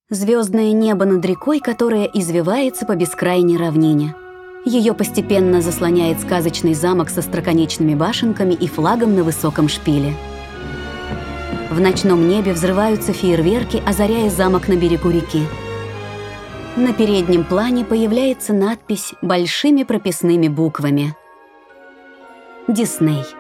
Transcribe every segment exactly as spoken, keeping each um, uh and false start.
Звездное небо над рекой, которая извивается по бескрайней равнине. Ее постепенно заслоняет сказочный замок со остроконечными башенками и флагом на высоком шпиле. В ночном небе взрываются фейерверки, озаряя замок на берегу реки. На переднем плане появляется надпись большими прописными буквами. Дисней.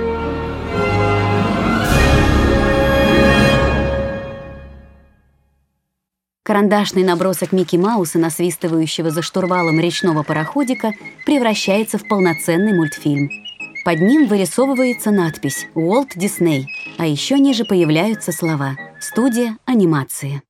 Карандашный набросок Микки Мауса, насвистывающего за штурвалом речного пароходика, превращается в полноценный мультфильм. Под ним вырисовывается надпись «Уолт Дисней», а еще ниже появляются слова «Студия анимации».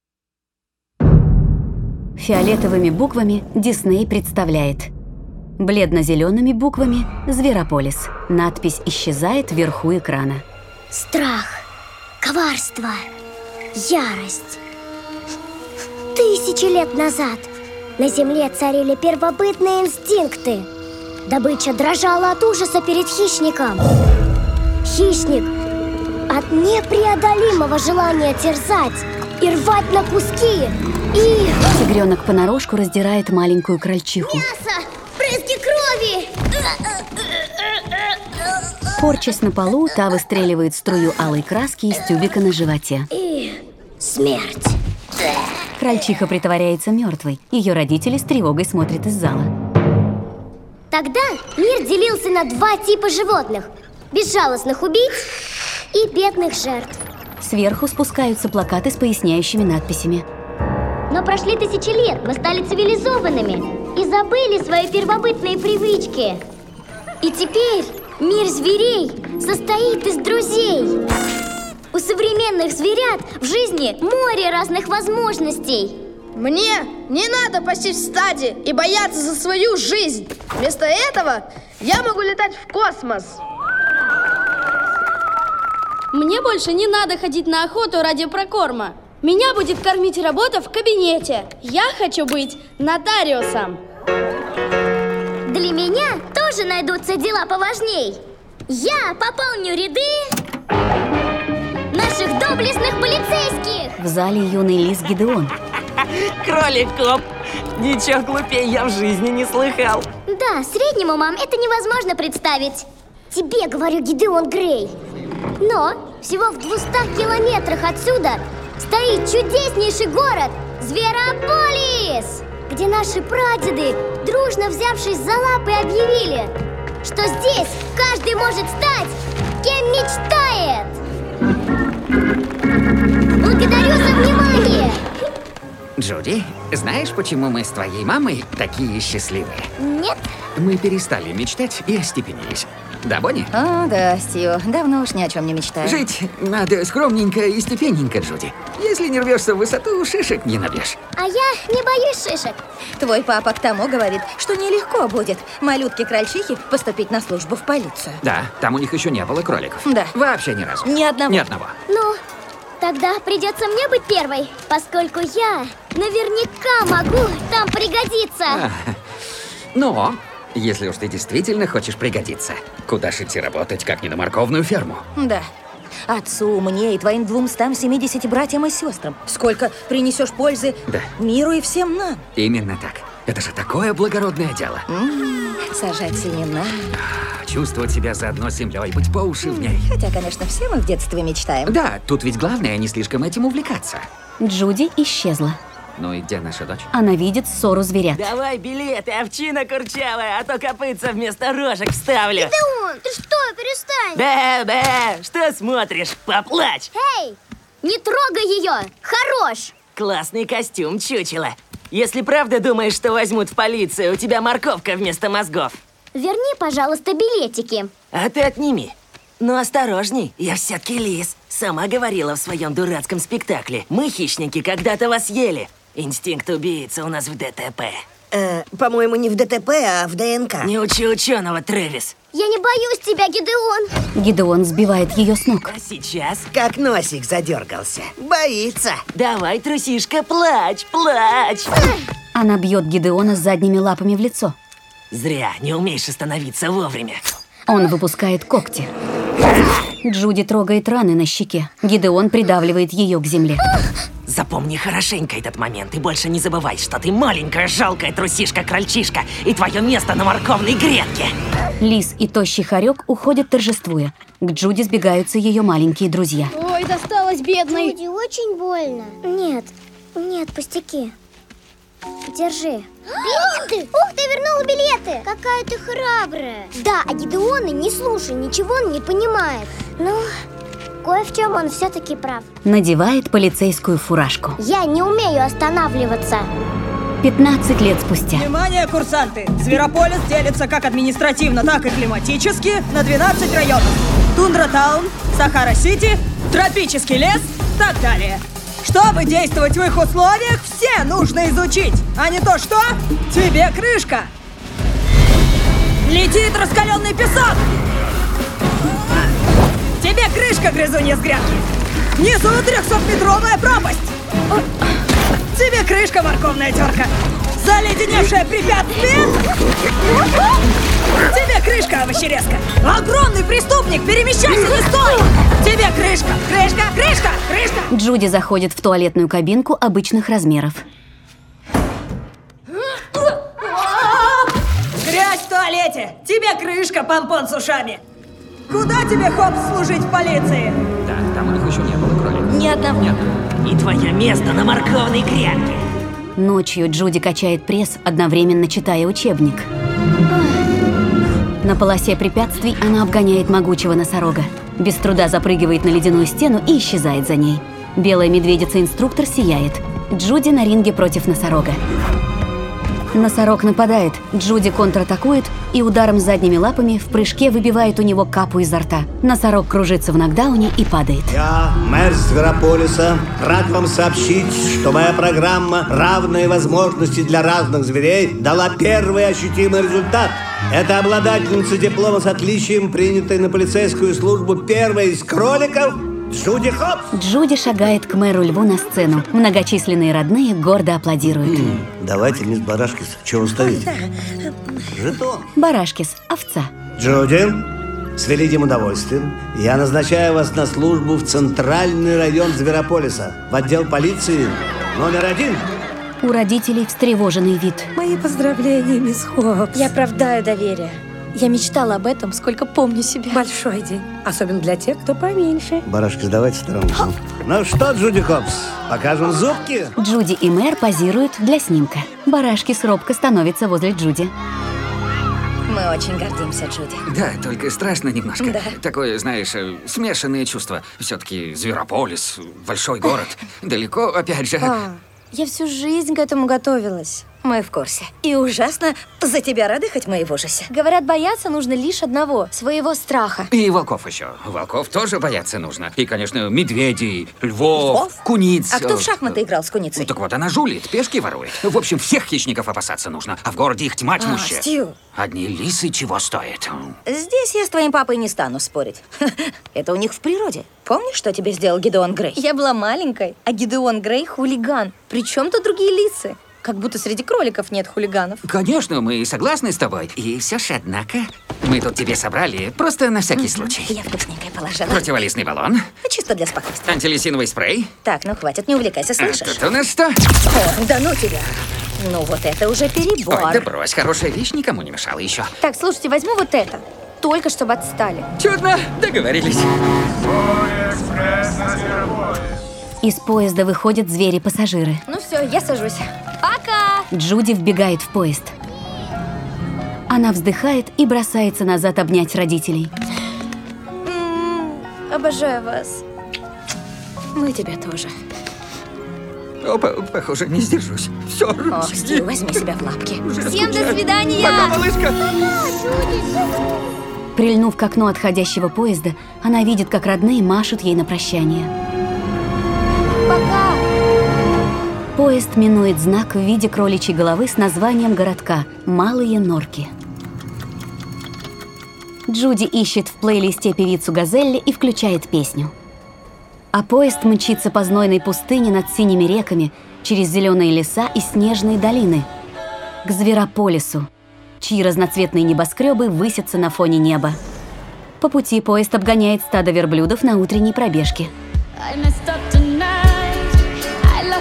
Фиолетовыми буквами Дисней представляет. Бледно-зелеными буквами «Зверополис». Надпись исчезает вверху экрана. Страх, коварство, ярость. Тысячи лет назад на Земле царили первобытные инстинкты. Добыча дрожала от ужаса перед хищником. Хищник от непреодолимого желания терзать и рвать на куски. И... Тигренок понарошку раздирает маленькую крольчиху. Мясо! Брызги крови! Корчась на полу, та выстреливает струю алой краски из тюбика на животе. И смерть. Крольчиха притворяется мертвой. Ее родители с тревогой смотрят из зала. Тогда мир делился на два типа животных: безжалостных убийц и бедных жертв. Сверху спускаются плакаты с поясняющими надписями. Но прошли тысячи лет, мы стали цивилизованными и забыли свои первобытные привычки. И теперь мир зверей состоит из друзей. У современных зверят в жизни море разных возможностей. Мне не надо пастись в стаде и бояться за свою жизнь. Вместо этого я могу летать в космос. Мне больше не надо ходить на охоту ради прокорма. Меня будет кормить работа в кабинете. Я хочу быть нотариусом. Для меня тоже найдутся дела поважней. Я пополню ряды наших доблестных полицейских. В зале юный лис Гидеон. Кролик-коп! Ничего глупее я в жизни не слыхал. Да, среднему, мам, это невозможно представить. Тебе говорю, Гидеон Грей. Но всего в двухстах километрах отсюда стоит чудеснейший город Зверополис, где наши прадеды, дружно взявшись за лапы, объявили, что здесь каждый может стать, кем мечтает. Благодарю за внимание. Джуди, знаешь, почему мы с твоей мамой такие счастливые? Нет. Мы перестали мечтать и остепенились. Да, Бонни? О, да, Стью, давно уж ни о чем не мечтаю. Жить надо скромненько и степенненько, Джуди. Если не рвешься в высоту, шишек не набьешь. А я не боюсь шишек. Твой папа к тому говорит, что нелегко будет малютке-крольчихе поступить на службу в полицию. Да, там у них еще не было кроликов. Да. Вообще ни разу. Ни одного. Ни одного. Ну, тогда придется мне быть первой, поскольку я наверняка могу там пригодиться. А, но, если уж ты действительно хочешь пригодиться, куда ж идти работать, как не на морковную ферму? Да. Отцу, мне и твоим двумстам семидесяти братьям и сестрам. Сколько принесешь пользы Да. миру и всем нам. Именно так. Это же такое благородное дело. М-м, сажать семена. Чувствовать себя заодно с землей, быть по уши в ней. Хотя, конечно, все мы в детстве мечтаем. Да, тут ведь главное не слишком этим увлекаться. Джуди исчезла. Ну и где наша дочь? Она видит ссору зверят. Давай билеты, овчина курчавая, а то копытца вместо рожек вставлю. Гидеон, ты что, перестань. Бэ-бэ, что смотришь? Поплачь. Эй, не трогай ее, хорош. Классный костюм, чучело. Если правда думаешь, что возьмут в полицию, у тебя морковка вместо мозгов. Верни, пожалуйста, билетики. А ты отними. Но осторожней, я все-таки лис. Сама говорила в своем дурацком спектакле. Мы, хищники, когда-то вас ели. Инстинкт убийцы у нас в ДТП. Э, по-моему, не в ДТП, а в ДНК. Не учи ученого, Трэвис. Я не боюсь тебя, Гидеон. Гидеон сбивает ее с ног. А сейчас? Как носик задергался. Боится. Давай, трусишка, плачь, плачь. Она бьет Гидеона задними лапами в лицо. Зря, не умеешь остановиться вовремя. Он выпускает когти. Джуди трогает раны на щеке. Гидеон придавливает ее к земле. Запомни хорошенько этот момент и больше не забывай, что ты маленькая жалкая трусишка-крольчишка, и твое место на морковной грядке. Лис и тощий хорек уходят торжествуя. К Джуди сбегаются ее маленькие друзья. Ой, досталось бедной. Джуди, очень больно. Нет, нет, пустяки. Держи. Билеты! Ух, ты вернула билеты! Какая ты храбрая. Да, а Гидеона не слушай, ничего он не понимает. Ну, кое в чем он все-таки прав. Надевает полицейскую фуражку. Я не умею останавливаться. пятнадцать лет спустя. Внимание, курсанты! Зверополис делится как административно, так и климатически на двенадцать районов. Тундра-таун, Сахара-Сити, тропический лес, так далее. Чтобы действовать в их условиях, все нужно изучить, а не то что тебе крышка. Летит раскаленный песок. Тебе крышка, грызунья с грядки. Внизу трехсотметровая пропасть. Тебе крышка, морковная терка. Заледеневшее препятствие. Тебе крышка, овощерезка. Огромный преступник, перемещайся, не стой. Тебе крышка, крышка, крышка, крышка. Джуди заходит в туалетную кабинку обычных размеров. Грязь в туалете. Тебе крышка, помпон с ушами. Куда тебе, Хопс, служить в полиции? Так, там у них еще не было кроликов. Ни одного. Нет. И твое место на морковной грядке. Ночью Джуди качает пресс, одновременно читая учебник. На полосе препятствий она обгоняет могучего носорога. Без труда запрыгивает на ледяную стену и исчезает за ней. Белая медведица-инструктор сияет. Джуди на ринге против носорога. Носорог нападает, Джуди контратакует и ударом задними лапами в прыжке выбивает у него капу изо рта. Носорог кружится в нокдауне и падает. Я, мэр Зверополиса, рад вам сообщить, что моя программа «Равные возможности для разных зверей» дала первый ощутимый результат. Это обладательница диплома с отличием, принятой на полицейскую службу первой из кроликов, Джуди Хопс. Джуди шагает к мэру Льву на сцену. Многочисленные родные гордо аплодируют. М-м, давайте, мисс Барашкис, чего стоите? Жетон. Барашкис, овца. Джуди, с великим удовольствием я назначаю вас на службу в центральный район Зверополиса, в отдел полиции номер один. У родителей встревоженный вид. Мои поздравления, мисс Хопс. Я оправдаю доверие. Я мечтала об этом, сколько помню себя. Большой день. Особенно для тех, кто поменьше. Барашки, сдавайте сторонку. Ну что, Джуди Хопс, покажем зубки? Джуди и мэр позируют для снимка. Барашкис робко становится возле Джуди. Мы очень гордимся, Джуди. Да, только страшно немножко. Да. Такое, знаешь, э, смешанные чувства. Все-таки Зверополис, большой город. Далеко, опять же. А, я всю жизнь к этому готовилась. Мы в курсе. И ужасно за тебя рады, хоть мы и в ужасе. Говорят, бояться нужно лишь одного – своего страха. И волков еще. Волков тоже бояться нужно. И, конечно, медведей, львов, Львов? куниц. А кто в шахматы играл с Ну, куницей? так вот, она жулит, пешки ворует. В общем, всех хищников опасаться нужно. А в городе их тьма тьмущая. А, Стью. Одни лисы чего стоят. Здесь я с твоим папой не стану спорить. Это у них в природе. Помнишь, что тебе сделал Гидеон Грей? Я была маленькой, а Гидеон Грей – хулиган. Причем тут другие лисы? Как будто среди кроликов нет хулиганов. Конечно, мы согласны с тобой. И все же, однако, мы тут тебе собрали просто на всякий случай. Я вкусненькое положила. Противолистный баллон, Чисто для спокойствия. антилисиновый спрей. Так, ну хватит, не увлекайся, А слышишь? тут у нас что? О, да ну тебя. Ну вот это уже перебор. Ой, да брось, хорошая вещь никому не мешала еще. Так, слушайте, возьму вот это. Только чтобы отстали. Чудно, договорились. Из поезда выходят звери-пассажиры. Ну все, я сажусь. Пока! Джуди вбегает в поезд. Она вздыхает и бросается назад обнять родителей. М-м, обожаю вас. Мы тебя тоже. Опа, похоже, не сдержусь. Все, Ох, Стив, возьми себя в лапки. Всем до свидания! Пока, малышка! Прильнув к окну отходящего поезда, она видит, как родные машут ей на прощание. Пока! Поезд минует знак в виде кроличьей головы с названием городка «Малые Норки». Джуди ищет в плейлисте певицу Газелли и включает песню. А поезд мчится по знойной пустыне над синими реками, через зеленые леса и снежные долины, к Зверополису, чьи разноцветные небоскребы высятся на фоне неба. По пути поезд обгоняет стадо верблюдов на утренней пробежке. I messed up tonight. I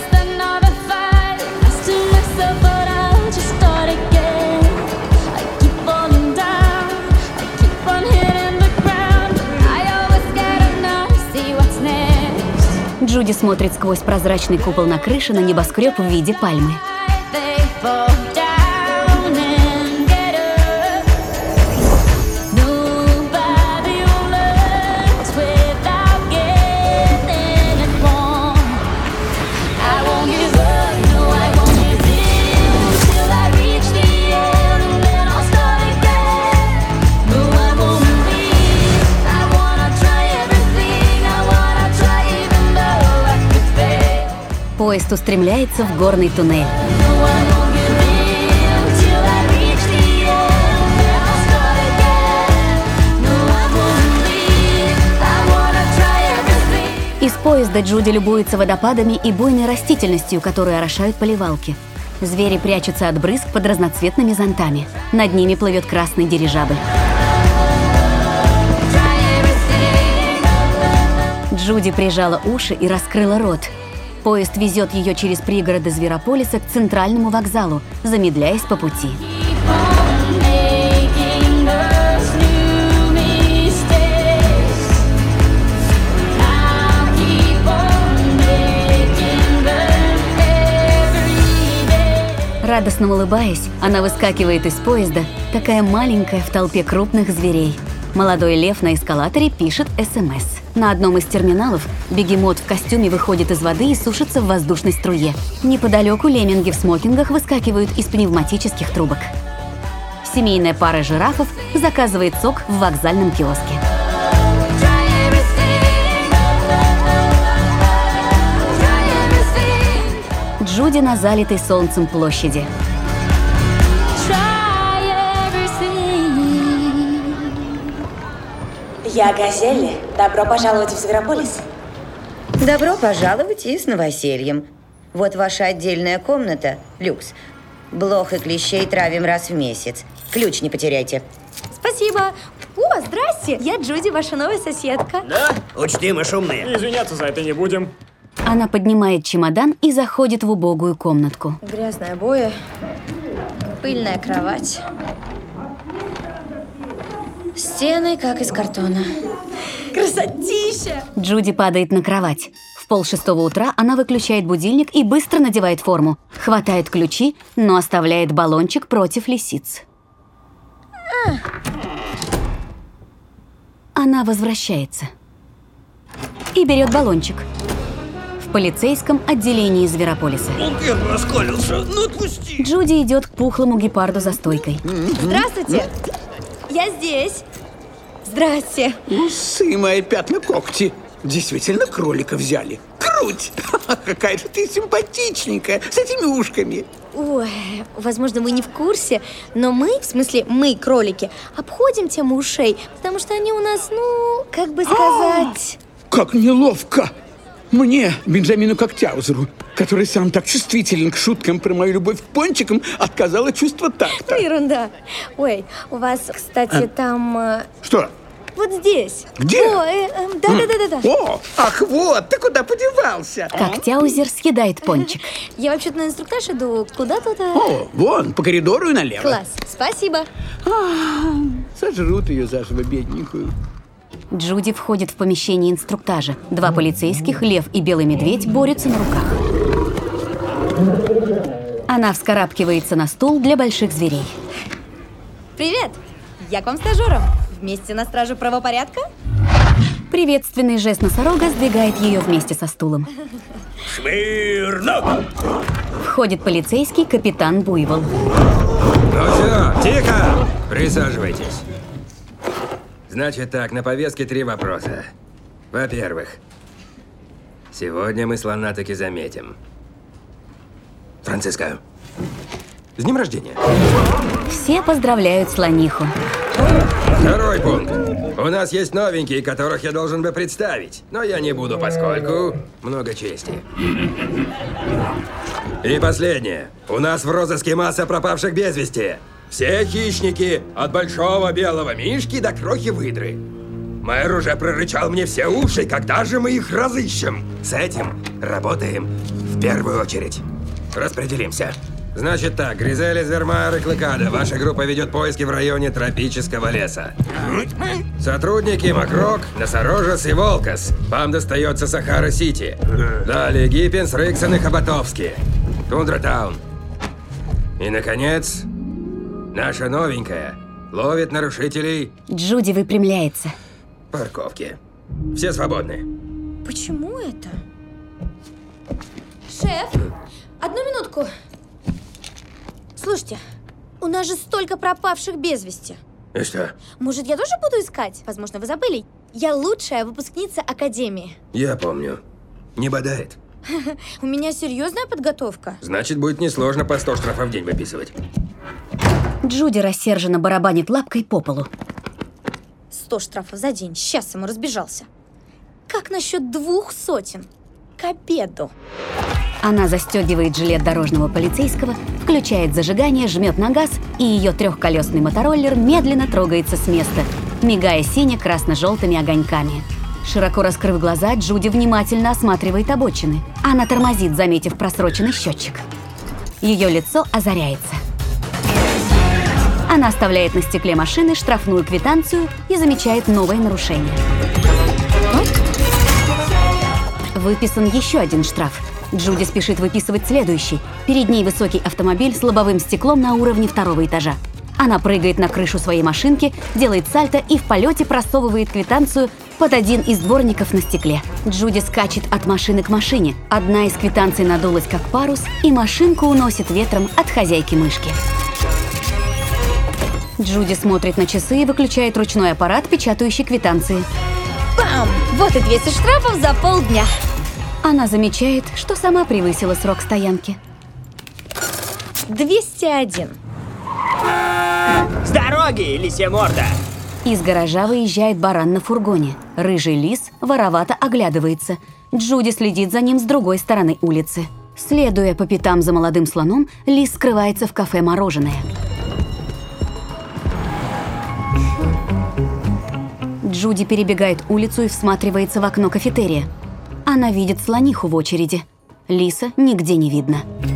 Джуди смотрит сквозь прозрачный купол на крыше на небоскреб в виде пальмы. Поезд устремляется в горный туннель. Из поезда Джуди любуется водопадами и буйной растительностью, которые орошают поливалки. Звери прячутся от брызг под разноцветными зонтами. Над ними плывет красный дирижабль. Джуди прижала уши и раскрыла рот. Поезд везет ее через пригороды Зверополиса к центральному вокзалу, замедляясь по пути. Радостно улыбаясь, она выскакивает из поезда, такая маленькая в толпе крупных зверей. Молодой лев на эскалаторе пишет эс эм эс. На одном из терминалов бегемот в костюме выходит из воды и сушится в воздушной струе. Неподалеку лемминги в смокингах выскакивают из пневматических трубок. Семейная пара жирафов заказывает сок в вокзальном киоске. Джуди на залитой солнцем площади. Я Газелли. Добро пожаловать в Зверополис. Добро пожаловать и с новосельем. Вот ваша отдельная комната, люкс. Блох и клещей травим раз в месяц. Ключ не потеряйте. Спасибо. О, здрасте. Я Джуди, ваша новая соседка. Да? Учти, мы шумные. Извиняться за это не будем. Она поднимает чемодан и заходит в убогую комнатку. Грязные обои, пыльная кровать. Стены, как из картона. Красотища! Джуди падает на кровать. В полшестого утра она выключает будильник и быстро надевает форму. Хватает ключи, но оставляет баллончик против лисиц. А. Она возвращается. И берет баллончик. В полицейском отделении Зверополиса. Он первый расколился, ну отпусти! Джуди идет к пухлому гепарду за стойкой. Здравствуйте! Я здесь. Здрасте. Усы мои, пятна, когти. Действительно кролика взяли. Круть! Какая же ты симпатичненькая, с этими ушками. Ой, возможно, вы не в курсе, но мы, в смысле мы, кролики, обходим тему ушей, потому что они у нас, ну, как бы сказать... Как неловко! Мне, Бенджамину Когтяузеру, который сам так чувствителен к шуткам про мою любовь к пончикам, отказало чувство такта. Ну, ерунда. Ой, у вас, кстати, а? там... э, Что? Вот здесь. Где? О, э, э, да, да, да, да, да. О, ах, вот, ты куда подевался? Когтяузер съедает пончик. Я вообще-то на инструктаж иду. Куда тут? э? О, вон, по коридору и налево. Класс, спасибо. А, сожрут ее заживо, бедненькую. Джуди входит в помещение инструктажа. Два полицейских, лев и белый медведь, борются на руках. Она вскарабкивается на стул для больших зверей. Привет! Я к вам стажером. Вместе на стражу правопорядка? Приветственный жест носорога сдвигает ее вместе со стулом. Смирно! Входит полицейский капитан Буйвол. Ну все, тихо! Присаживайтесь. Значит так, на повестке три вопроса. Во-первых, сегодня мы слона таки заметим. Франциска, с днем рождения. Все поздравляют слониху. Второй пункт. У нас есть новенькие, которых я должен бы представить. Но я не буду, поскольку много чести. И последнее. У нас в розыске масса пропавших без вести. Все хищники, от большого белого мишки до крохи-выдры. Мэр уже прорычал мне все уши, когда же мы их разыщем. С этим работаем в первую очередь. Распределимся. Значит так, Гризели, Звермайер и Клыкада. Ваша группа ведет поиски в районе тропического леса. Сотрудники Макрок, Носорожец и Волкос. Вам достается Сахара-Сити. Далее Гиппинс, Риксон и Хоботовский. Тундра-Таун. И, наконец, наша новенькая ловит нарушителей... Джуди выпрямляется. Парковки. Все свободны. Почему это? Шеф, одну минутку. Слушайте, у нас же столько пропавших без вести. И что? Может, я тоже буду искать? Возможно, вы забыли. Я лучшая выпускница Академии. Я помню. Не бодает. У меня серьезная подготовка. Значит, будет несложно по сто штрафов в день выписывать. Джуди рассерженно барабанит лапкой по полу. Сто штрафов за день. Сейчас ему разбежался. Как насчет двух сотен? К обеду. Она застегивает жилет дорожного полицейского, включает зажигание, жмет на газ, и ее трехколесный мотороллер медленно трогается с места, мигая сине-красно-желтыми огоньками. Широко раскрыв глаза, Джуди внимательно осматривает обочины. Она тормозит, заметив просроченный счетчик. Ее лицо озаряется. Она оставляет на стекле машины штрафную квитанцию и замечает новое нарушение. Выписан еще один штраф. Джуди спешит выписывать следующий. Перед ней высокий автомобиль с лобовым стеклом на уровне второго этажа. Она прыгает на крышу своей машинки, делает сальто и в полете просовывает квитанцию под один из дворников на стекле. Джуди скачет от машины к машине. Одна из квитанций надулась как парус, и машинку уносит ветром от хозяйки-мышки. Джуди смотрит на часы и выключает ручной аппарат, печатающий квитанции. Бам! Вот и двести штрафов за полдня. Она замечает, что сама превысила срок стоянки. двести один. С дороги, лисья морда! Из гаража выезжает баран на фургоне. Рыжий лис воровато оглядывается. Джуди следит за ним с другой стороны улицы. Следуя по пятам за молодым слоном, лис скрывается в кафе «Мороженое». Джуди перебегает улицу и всматривается в окно кафетерия. Она видит слониху в очереди. Лиса нигде не видно.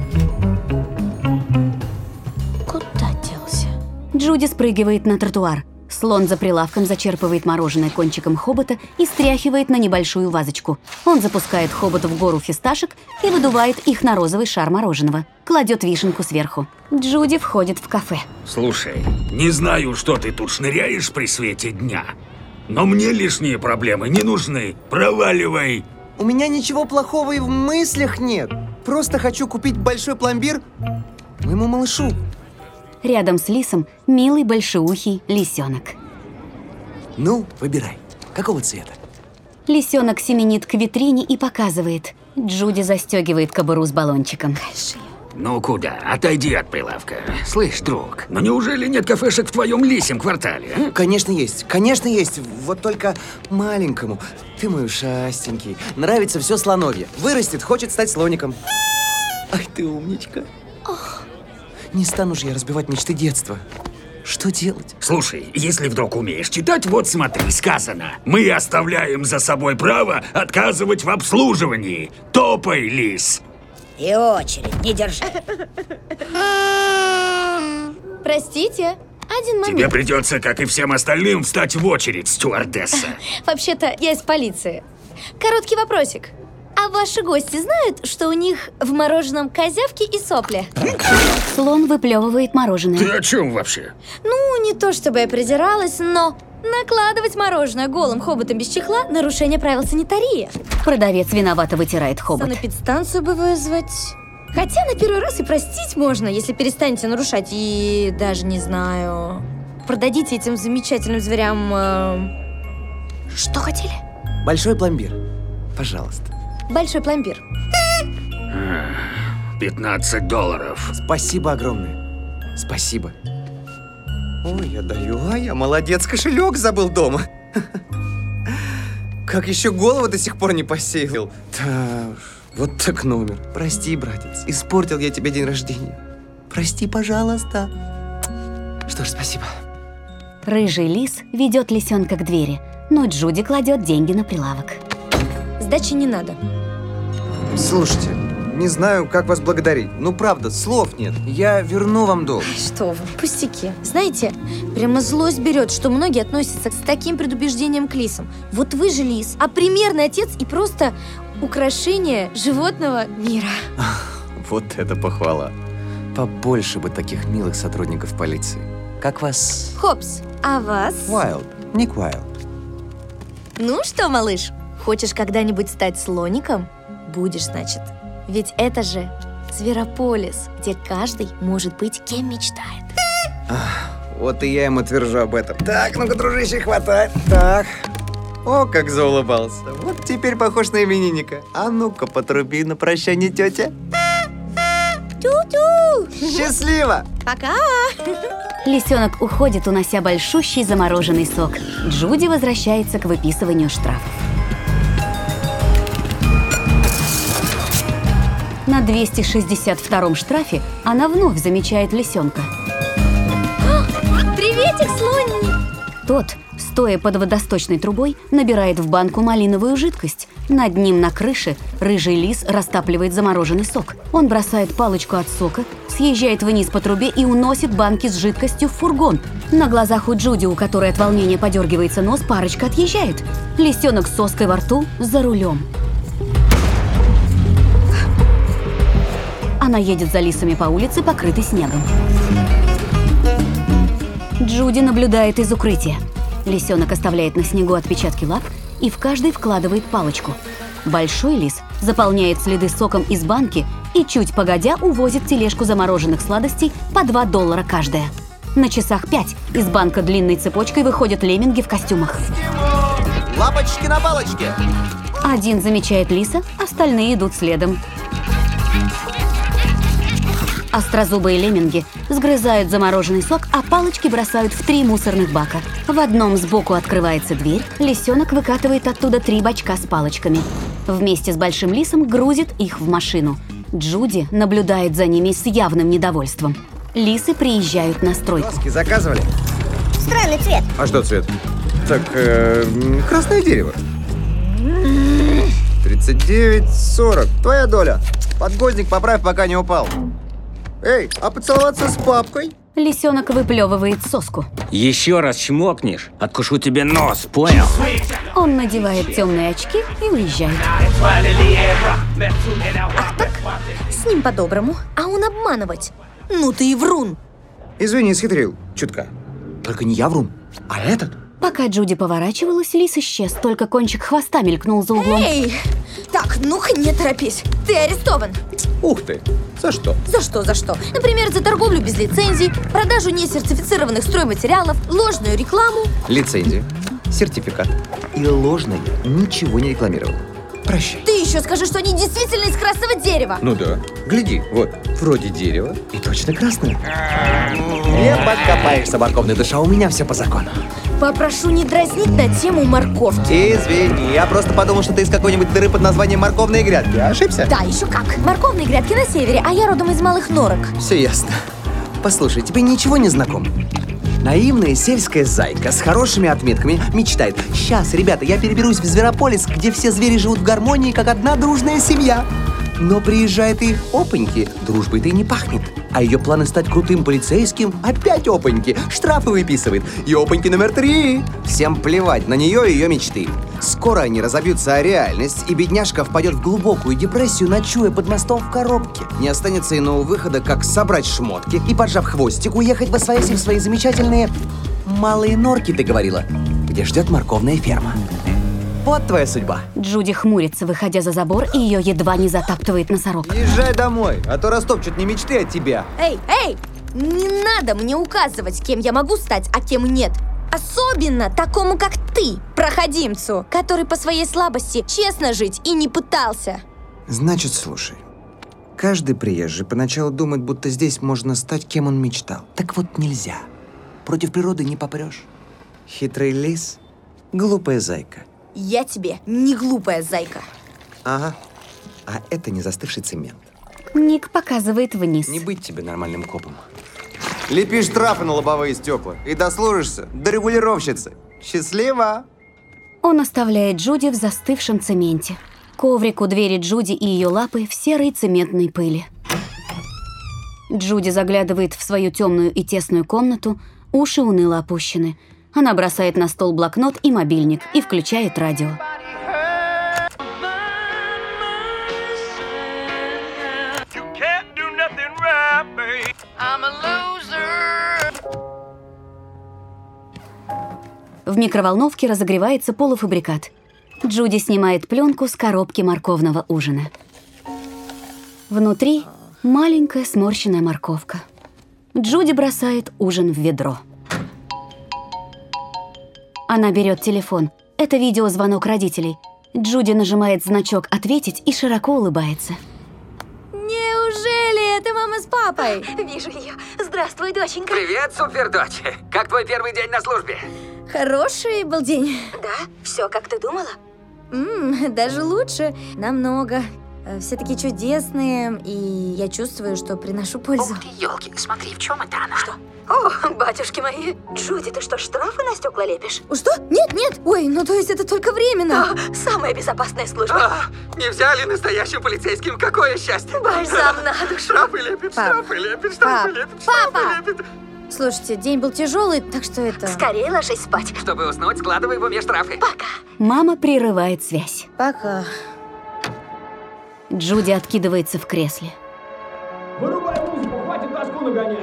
Куда делся? Джуди спрыгивает на тротуар. Слон за прилавком зачерпывает мороженое кончиком хобота и стряхивает на небольшую вазочку. Он запускает хобот в гору фисташек и выдувает их на розовый шар мороженого. Кладет вишенку сверху. Джуди входит в кафе. Слушай, не знаю, что ты тут шныряешь при свете дня, но мне лишние проблемы не нужны. Проваливай! У меня ничего плохого и в мыслях нет. Просто хочу купить большой пломбир моему малышу. Рядом с лисом милый большеухий лисенок. Ну, выбирай. Какого цвета? Лисенок семенит к витрине и показывает. Джуди застегивает кобуру с баллончиком. Ну куда? Отойди от прилавка. Слышь, друг, ну неужели нет кафешек в твоем лисьем квартале? А? Конечно есть, конечно есть. Вот только маленькому. Ты мой ушастенький. Нравится все слоновье. Вырастет, хочет стать слоником. Ай, ты умничка. Ох. Не стану же я разбивать мечты детства. Что делать? Слушай, если вдруг умеешь читать, вот смотри, сказано. Мы оставляем за собой право отказывать в обслуживании. Топай, лис. И очередь не держи. Простите, один момент. Тебе придется, как и всем остальным, встать в очередь, стюардесса. Вообще-то, я из полиции. Короткий вопросик. А ваши гости знают, что у них в мороженом козявки и сопли? Слон выплевывает мороженое. Ты о чем вообще? Ну, не то чтобы я придиралась, но накладывать мороженое голым хоботом без чехла – нарушение правил санитарии. Продавец виновато вытирает хобот. Санэпидстанцию бы вызвать. Хотя на первый раз и простить можно, если перестанете нарушать. И даже не знаю, продадите этим замечательным зверям… Э... Что хотели? Большой пломбир. Пожалуйста. Большой пломбир. пятнадцать долларов. Спасибо огромное. Спасибо. Ой, я даю, а я молодец, кошелек забыл дома. Как еще голову до сих пор не посеял. Да уж, вот так номер. Прости, братец, испортил я тебе день рождения. Прости, пожалуйста. Что ж, спасибо. Рыжий лис ведет лисенка к двери, но Джуди кладет деньги на прилавок. Сдачи не надо. Слушайте, не знаю, как вас благодарить. Ну, правда, слов нет. Я верну вам долг. Что вы, пустяки. Знаете, прямо злость берет, что многие относятся с таким предубеждением к лисам. Вот вы же лис, а примерный отец и просто украшение животного мира. Вот это похвала. Побольше бы таких милых сотрудников полиции. Как вас? Хопс, а вас? Уайлд, Ник Уайлд. Ну что, малыш, хочешь когда-нибудь стать слоником? Будешь, значит. Ведь это же Зверополис, где каждый может быть кем мечтает. Ах, вот и я ему твержу об этом. Так, ну-ка, дружище, хватай. Так. О, как заулыбался. Вот теперь похож на именинника. А ну-ка, потруби на прощание, тетя. Тю-тю! Счастливо! Пока! Лисенок уходит, унося большущий замороженный сок. Джуди возвращается к выписыванию штрафов. На двести шестьдесят втором штрафе она вновь замечает лисенка. Приветик, слоник! Тот, стоя под водосточной трубой, набирает в банку малиновую жидкость. Над ним на крыше рыжий лис растапливает замороженный сок. Он бросает палочку от сока, съезжает вниз по трубе и уносит банки с жидкостью в фургон. На глазах у Джуди, у которой от волнения подергивается нос, парочка отъезжает. Лисенок с соской во рту за рулем. Она едет за лисами по улице, покрытой снегом. Джуди наблюдает из укрытия. Лисенок оставляет на снегу отпечатки лап и в каждый вкладывает палочку. Большой лис заполняет следы соком из банки и чуть погодя увозит тележку замороженных сладостей по два доллара каждая. На часах пять из банка длинной цепочкой выходят лемминги в костюмах. Лапочки на палочке! Один замечает лиса, остальные идут следом. Острозубые лемминги сгрызают замороженный сок, а палочки бросают в три мусорных бака. В одном сбоку открывается дверь, лисенок выкатывает оттуда три бачка с палочками. Вместе с большим лисом грузит их в машину. Джуди наблюдает за ними с явным недовольством. Лисы приезжают на стройку. Доски заказывали? Странный цвет. А что цвет? Так, э, красное дерево. тридцать девять сорок. Твоя доля. Подгузник поправь, пока не упал. Эй, а поцеловаться с папкой? Лисенок выплевывает соску. Еще раз чмокнешь, откушу тебе нос, понял? Он надевает темные очки и уезжает. Ах так, с ним по-доброму, а он обманывать. Ну ты и врун. Извини, схитрил. Чутка. Только не я врун, а этот. Пока Джуди поворачивалась, лис исчез, только кончик хвоста мелькнул за углом. Эй! Так, ну-ка не торопись. Ты арестован. Ух ты! За что? За что, за что? Например, за торговлю без лицензий, продажу несертифицированных стройматериалов, ложную рекламу. Лицензию, сертификат и ложное ничего не рекламировал. Прощай. Ты еще скажи, что они действительно из красного дерева. Ну да. Гляди, вот, вроде дерева и точно красное. Не подкопаешься, морковная душа, у меня все по закону. Попрошу не дразнить на тему морковки. Извини, я просто подумал, что ты из какой-нибудь дыры под названием морковные грядки. Ошибся? Да, еще как. Морковные грядки на севере, а я родом из Малых Норок. Все ясно. Послушай, тебе ничего не знакомо? Наивная сельская зайка с хорошими отметками мечтает: сейчас, ребята, я переберусь в Зверополис, где все звери живут в гармонии, как одна дружная семья. Но приезжает и опаньки, дружбой-то и не пахнет. А ее планы стать крутым полицейским опять опаньки, штрафы выписывает. И опаньки номер три. Всем плевать на нее и ее мечты. Скоро они разобьются о реальность, и бедняжка впадет в глубокую депрессию, ночуя под мостом в коробке. Не останется иного выхода, как собрать шмотки и, поджав хвостик, уехать во свояси в свои замечательные малые норки, ты говорила, где ждет морковная ферма. Вот твоя судьба. Джуди хмурится, выходя за забор, и ее едва не затаптывает носорог. Езжай домой, а то растопчут не мечты от тебя. Эй, эй! Не надо мне указывать, кем я могу стать, а кем нет. Особенно такому, как ты, проходимцу, который по своей слабости честно жить и не пытался. Значит, слушай. Каждый приезжий поначалу думает, будто здесь можно стать, кем он мечтал. Так вот нельзя. Против природы не попрешь. Хитрый лис, глупая зайка. Я тебе не глупая зайка. Ага. А это не застывший цемент. Ник показывает вниз. Не быть тебе нормальным копом. Лепи штрафы на лобовые стекла и дослужишься до регулировщицы. Счастливо! Он оставляет Джуди в застывшем цементе. Коврик у двери Джуди и ее лапы в серой цементной пыли. Джуди заглядывает в свою темную и тесную комнату, уши уныло опущены. Она бросает на стол блокнот и мобильник и включает радио. В микроволновке разогревается полуфабрикат. Джуди снимает пленку с коробки морковного ужина. Внутри маленькая сморщенная морковка. Джуди бросает ужин в ведро. Она берет телефон. Это видеозвонок родителей. Джуди нажимает значок «Ответить» и широко улыбается. Неужели это мама с папой? Вижу ее. Здравствуй, доченька. Привет, супердочь. Как твой первый день на службе? Хороший был день. Да? Все, как ты думала? М-м, даже лучше. Намного. Все такие чудесные, и я чувствую, что приношу пользу. Ух ты, елки, смотри, в чем это она? Что? О, батюшки мои. Джуди, ты что, штрафы на стекла лепишь? Что? Нет, нет. Ой, ну то есть это только временно. О, самая безопасная служба. А, не взяли настоящим полицейским. Какое счастье. Бальзам на душу. Штрафы лепит, штрафы лепит, штрафы лепит, штрафы лепит. Слушайте, день был тяжелый, так что это... Скорее ложись спать. Чтобы уснуть, складывай в уме штрафы. Пока. Мама прерывает связь. Пока. Джуди откидывается в кресле. Вырубай музыку, хватит доску нагонять.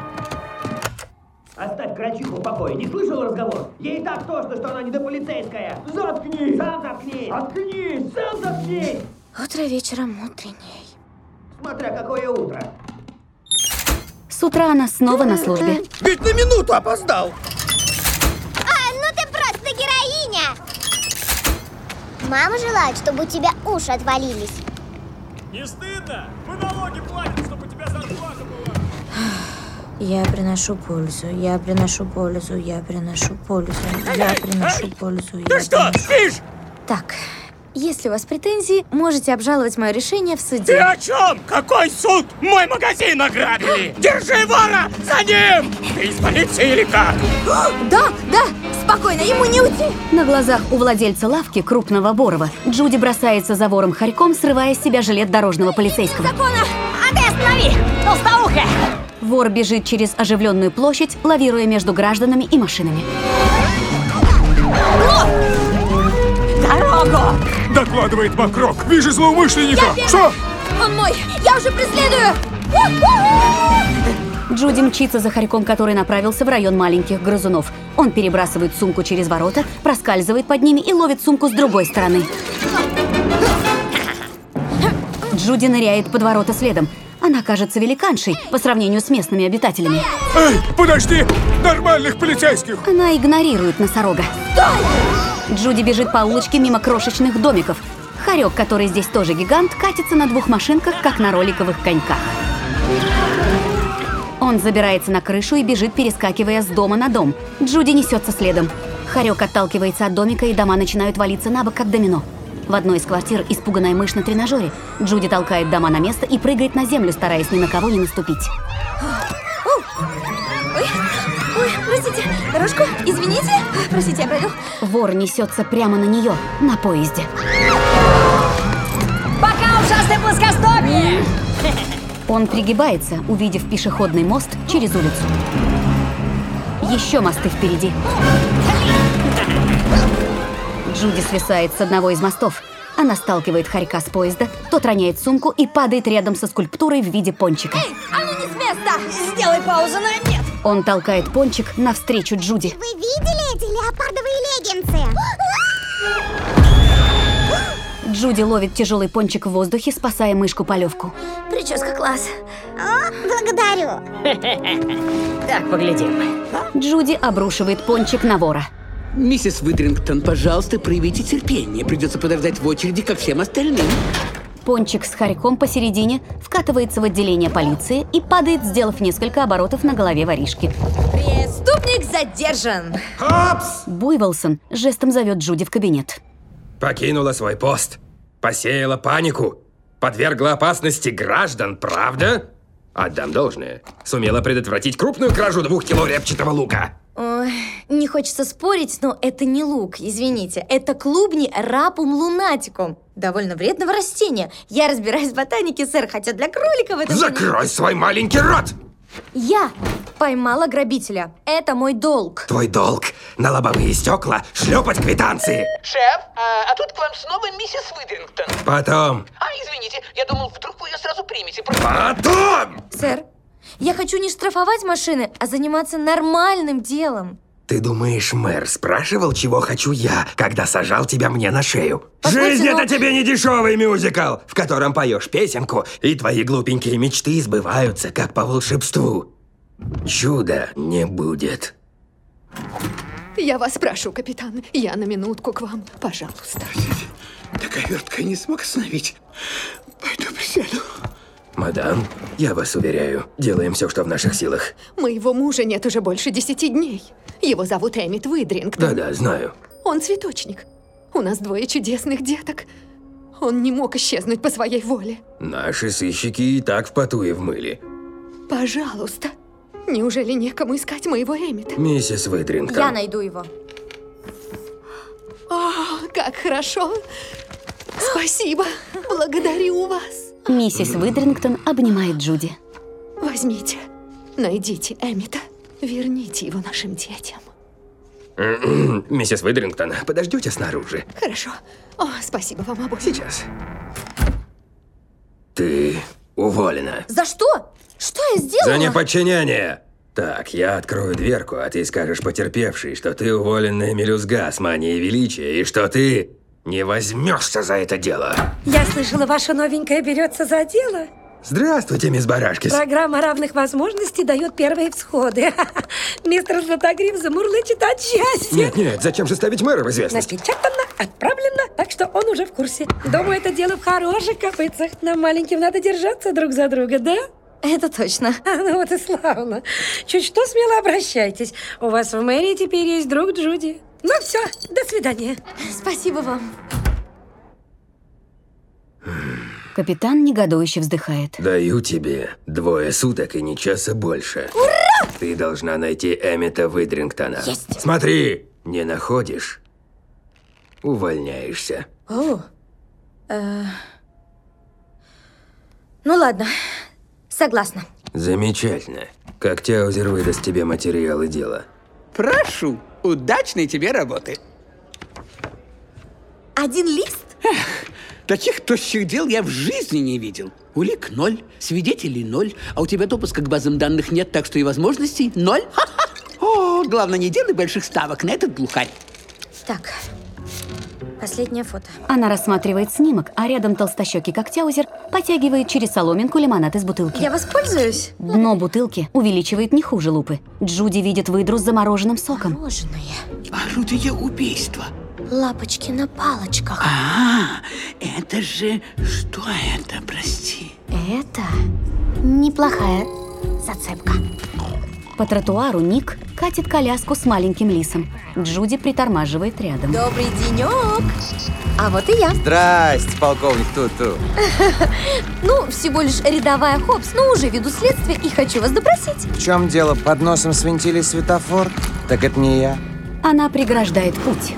Оставь Крачиху в покое. Не слышал разговор? Ей так тошно, что она недополицейская. Заткнись! Сам заткнись! Заткнись! Сам заткнись! Утро вечером мудреней. Смотря какое утро. С утра она снова на службе. Ведь на минуту опоздал! А, ну ты просто героиня! Мама желает, чтобы у тебя уши отвалились. Не стыдно? Мы налоги платим, чтобы у тебя зарплата была. Я приношу пользу, я приношу пользу, я приношу пользу, я приношу пользу. Ты что, спишь? Так, если у вас претензии, можете обжаловать мое решение в суде. Ты о чем? Какой суд? Мой магазин ограбили! Держи вора! За ним! Ты из полиции или как? Да, да, спокойно, ему не уйти! На глазах у владельца лавки, крупного Борова, Джуди бросается за вором хорьком, срывая с себя жилет дорожного полицейского. Закона! А ты останови, толстоухая! Вор бежит через оживленную площадь, лавируя между гражданами и машинами. Дорогу! Докладывает Макрок. Вижу злоумышленника. Что? Он мой! Я уже преследую! Джуди мчится за хорьком, который направился в район маленьких грызунов. Он перебрасывает сумку через ворота, проскальзывает под ними и ловит сумку с другой стороны. Джуди ныряет под ворота следом. Она кажется великаншей по сравнению с местными обитателями. Эй, подожди! Нормальных полицейских! Она игнорирует носорога. Стой! Джуди бежит по улочке мимо крошечных домиков. Хорек, который здесь тоже гигант, катится на двух машинках, как на роликовых коньках. Он забирается на крышу и бежит, перескакивая с дома на дом. Джуди несется следом. Хорек отталкивается от домика, и дома начинают валиться на бок, как домино. В одной из квартир испуганная мышь на тренажере. Джуди толкает дома на место и прыгает на землю, стараясь ни на кого не наступить. Ой, ой, простите, дорожку, извините. Простите, я пройду. Вор несется прямо на нее, на поезде. Пока, ужасный плоскостопие! Он пригибается, увидев пешеходный мост через улицу. Еще мосты впереди. Джуди свисает с одного из мостов. Она сталкивает хорька с поезда, тот роняет сумку и падает рядом со скульптурой в виде пончика. Эй, а ну не с места! Сделай паузу на обед! Он толкает пончик навстречу Джуди. Вы видели эти леопардовые леггинсы? Джуди ловит тяжелый пончик в воздухе, спасая мышку-полевку. Прическа класс. О, благодарю. Так, поглядим. Джуди обрушивает пончик на вора. Миссис Уидрингтон, пожалуйста, проявите терпение. Придется подождать в очереди, как всем остальным. Пончик с хорьком посередине вкатывается в отделение полиции и падает, сделав несколько оборотов на голове воришки. Преступник задержан. Хопс! Буйволсон жестом зовет Джуди в кабинет. Покинула свой пост, посеяла панику, подвергла опасности граждан, правда? Отдам должное. Сумела предотвратить крупную кражу двух кило репчатого лука. Ой, не хочется спорить, но это не лук, извините. Это клубни рапум лунатикум. Довольно вредного растения. Я разбираюсь в ботанике, сэр, хотя для кроликов это... Закрой свой маленький рот! Я поймала грабителя. Это мой долг. Твой долг на лобовые стекла шлепать квитанции. Шеф, а, а тут к вам снова миссис Выдрингтон. Потом. А, извините, я думал, вдруг вы ее сразу примете. Потом! Сэр, я хочу не штрафовать машины, а заниматься нормальным делом. Ты думаешь, мэр спрашивал, чего хочу я, когда сажал тебя мне на шею? Позвольте, Жизнь но- это тебе не дешевый мюзикл, в котором поешь песенку, и твои глупенькие мечты сбываются, как по волшебству. Чуда не будет. Я вас прошу, капитан, я на минутку к вам, пожалуйста. Такая вертка не смог остановить. Пойду присяду. Мадам, я вас уверяю, делаем все, что в наших силах. Моего мужа нет уже больше десяти дней. Его зовут Эммит Выдрингтон. Да-да, знаю. Он цветочник. У нас двое чудесных деток. Он не мог исчезнуть по своей воле. Наши сыщики и так в поту и в мыле. Пожалуйста. Неужели некому искать моего Эммита? Миссис Выдрингтон. Я найду его. О, как хорошо. Спасибо. Благодарю вас. Миссис Выдрингтон обнимает Джуди. Возьмите, найдите Эммита, верните его нашим детям. Миссис Выдрингтон, подождете снаружи? Хорошо. О, спасибо вам обоим. Сейчас. Ты уволена. За что? Что я сделала? За неподчинение. Так, я открою дверку, а ты скажешь потерпевшей, что ты уволенная мелюзга с манией величия, и что ты не возьмешься за это дело. Я слышала, ваша новенькая берется за дело. Здравствуйте, мисс Барашкис. Программа равных возможностей дает первые всходы. Мистер Златогрив замурлычет от счастья. Нет, нет, зачем же ставить мэра в известность? Напечатано, отправлено, так что он уже в курсе. Думаю, это дело в хороших копытцах. Нам, маленьким, надо держаться друг за друга, да? Это точно. А, ну вот и славно. Чуть что, смело обращайтесь. У вас в мэрии теперь есть друг Джуди. Ну все, до свидания. Спасибо вам. Капитан негодующе вздыхает. Даю тебе двое суток и ни часа больше. Ура! Ты должна найти Эммита Выдрингтона. Есть. Смотри, не находишь — увольняешься. О. Э. Ну ладно, согласна. Замечательно. Как Тяузер выдаст тебе материалы дела. Прошу, удачной тебе работы. Один лист? Эх, таких тощих дел я в жизни не видел. Улик ноль, свидетелей ноль, а у тебя допуска к базам данных нет, так что и возможностей ноль. Ха-ха. О, главное, не делай больших ставок на этот глухарь. Так, последнее фото. Она рассматривает снимок, а рядом толстощекий Коктяузер потягивает через соломинку лимонад из бутылки. Я воспользуюсь? Дно бутылки увеличивает не хуже лупы. Джуди видит выдру с замороженным соком. Мороженое. Орудие убийства. Лапочки на палочках. А, это же... Что это, прости? Это неплохая зацепка. По тротуару Ник катит коляску с маленьким лисом. Джуди притормаживает рядом. Добрый денек! А вот и я. Здрасте, полковник Ту-Ту. Ну, всего лишь рядовая Хопс, но уже веду следствие и хочу вас допросить. В чем дело? Под носом свинтили светофор? Так это не я. Она преграждает путь.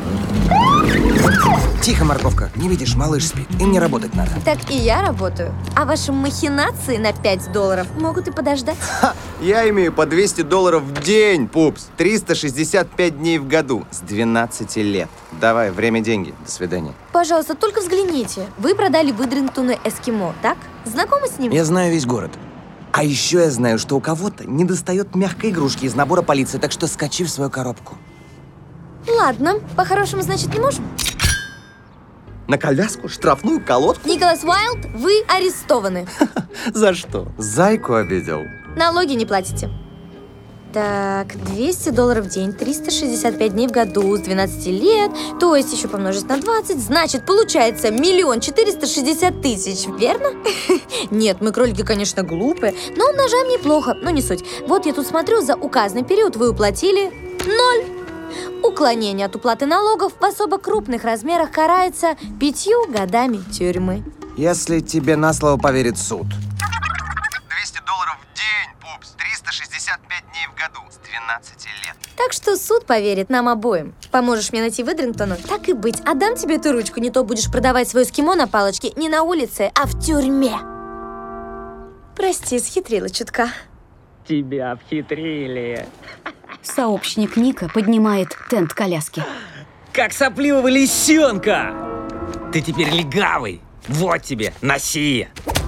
Тихо, морковка. Не видишь, малыш спит. Им не работать надо. Так и я работаю. А ваши махинации на пять долларов могут и подождать. Ха! Я имею по двести долларов в день, пупс. триста шестьдесят пять дней в году. С двенадцати лет. Давай, время, деньги. До свидания. Пожалуйста, только взгляните. Вы продали Выдрингтону эскимо, так? Знакомы с ним? Я знаю весь город. А еще я знаю, что у кого-то недостает мягкой игрушки из набора полиции, так что скачи в свою коробку. Ладно, по-хорошему, значит, не можем? На коляску? Штрафную колодку? Николас Уайлд, вы арестованы. За что? Зайку обидел? Налоги не платите. Так, двести долларов в день, триста шестьдесят пять дней в году, с двенадцати лет, то есть еще помножить на двадцать, значит, получается миллион четыреста шестьдесят тысяч, верно? Нет, мы кролики, конечно, глупые, но умножаем неплохо, но не суть. Вот я тут смотрю, за указанный период вы уплатили ноль. Уклонение от уплаты налогов в особо крупных размерах карается пятью годами тюрьмы. Если тебе на слово поверит суд. двести долларов в день, пупс. триста шестьдесят пять дней в году. С двенадцати лет. Так что суд поверит нам обоим. Поможешь мне найти Видрингтона? Так и быть. Отдам тебе эту ручку, не то будешь продавать свое эскимо на палочке не на улице, а в тюрьме. Прости, схитрила чутка. Тебя обхитрили. Сообщник Ника поднимает тент коляски. Как сопливого лисенка! Ты теперь легавый. Вот тебе, носи.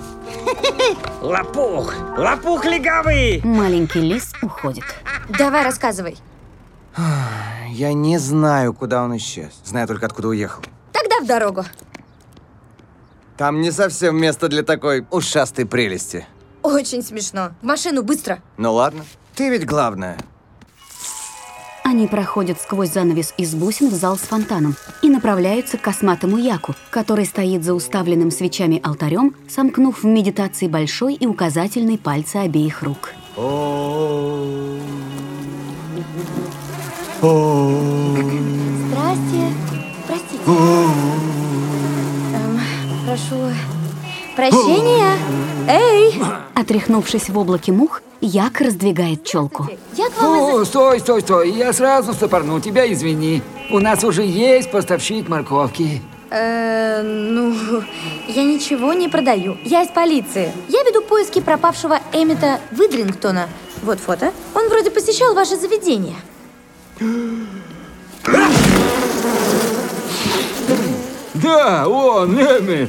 Лопух! Лопух легавый! Маленький лис уходит. Давай, рассказывай. Я не знаю, куда он исчез. Знаю только, откуда уехал. Тогда в дорогу. Там не совсем место для такой ушастой прелести. Очень смешно. В машину, быстро. Ну ладно, ты ведь главное. Они проходят сквозь занавес из бусин в зал с фонтаном и направляются к косматому яку, который стоит за уставленным свечами алтарем, сомкнув в медитации большой и указательный пальцы обеих рук. Здрасте. Простите. Эм, прошу прощения. Эй! Отряхнувшись в облаке мух, Як раздвигает челку. Я к вам О, стой, стой, стой, я сразу стопорну тебя, извини. У нас уже есть поставщик морковки. Э, ну, я ничего не продаю. Я из полиции. Я веду поиски пропавшего Эммета Видрингтона. Вот фото. Он вроде посещал ваше заведение. Да, он, Эммет.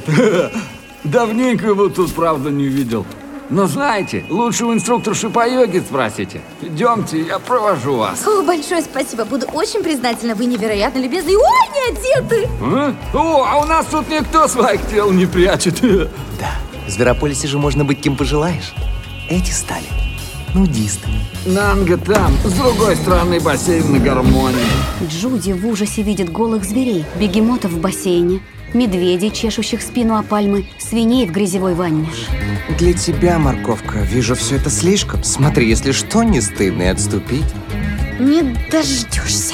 Давненько его тут, правда, не видел. Но знаете, лучше у инструкторши по йоге спросите. Идемте, я провожу вас. О, большое спасибо. Буду очень признательна. Вы невероятно любезны. Ой, не одеты! А? О, а у нас тут никто своих тел не прячет. Да, в Зверополисе же можно быть кем пожелаешь. Эти стали нудистами. Нанга там, с другой стороны бассейн на гармонии. Джуди в ужасе видит голых зверей, бегемотов в бассейне, медведей, чешущих спину о пальмы, свиней в грязевой ванне. Для тебя, морковка, вижу все это слишком. Смотри, если что, не стыдно и отступить. Не дождешься.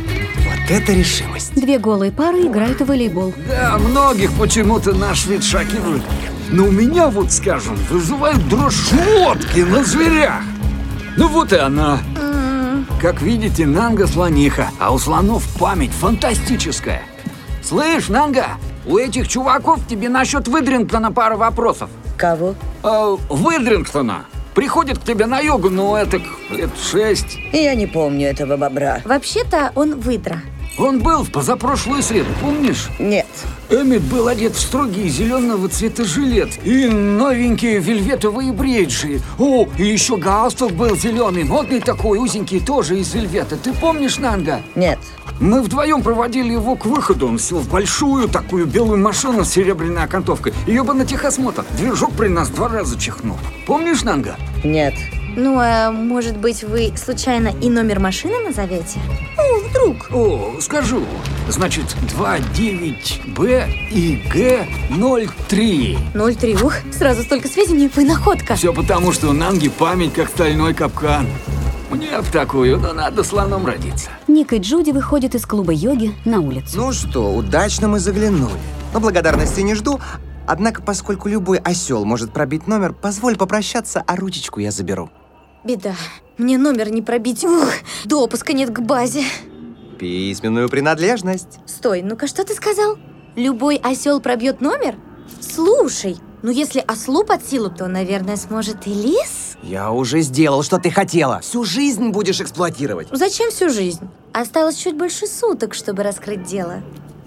Вот это решимость. Две голые пары играют в волейбол. Да, многих почему-то наш вид шокирует. Но у меня, вот скажем, вызывает дрожь лодки на зверях. Ну вот и она. Mm. Как видите, Нанга слониха, а у слонов память фантастическая. Слышь, Нанга, у этих чуваков тебе насчет Видрингтона пара вопросов. Кого? Э, Видрингтона. Приходит к тебе на йогу, ну, это лет шесть. Я не помню этого бобра. Вообще-то он выдра. Он был в позапрошлую среду, помнишь? Нет. Эммет был одет в строгий зеленого цвета жилет и новенькие вельветовые бриджи. О, и еще галстук был зеленый, модный такой, узенький, тоже из вельвета. Ты помнишь, Нанга? Нет. Мы вдвоем проводили его к выходу. Он сел в большую такую белую машину с серебряной окантовкой. Ее бы на техосмотр. Движок при нас два раза чихнул. Помнишь, Нанга? Нет. Ну, а может быть, вы случайно и номер машины назовете? Ну, вдруг. О, скажу. Значит, два девять Б и Г ноль три. ноль три. Ух, сразу столько сведений, вы находка. Все потому, что у Нанги память как стальной капкан. Мне в такую, но надо слоном родиться. Ник и Джуди выходят из клуба йоги на улицу. Ну что, удачно мы заглянули. Но благодарности не жду. Однако, поскольку любой осел может пробить номер, позволь попрощаться, а ручечку я заберу. Беда. Мне номер не пробить. Ух, допуска нет к базе. Письменную принадлежность. Стой, ну-ка, что ты сказал? Любой осел пробьет номер? Слушай, ну если ослу под силу, то, наверное, сможет и лис? Я уже сделал, что ты хотела. Всю жизнь будешь эксплуатировать. Зачем всю жизнь? Осталось чуть больше суток, чтобы раскрыть дело.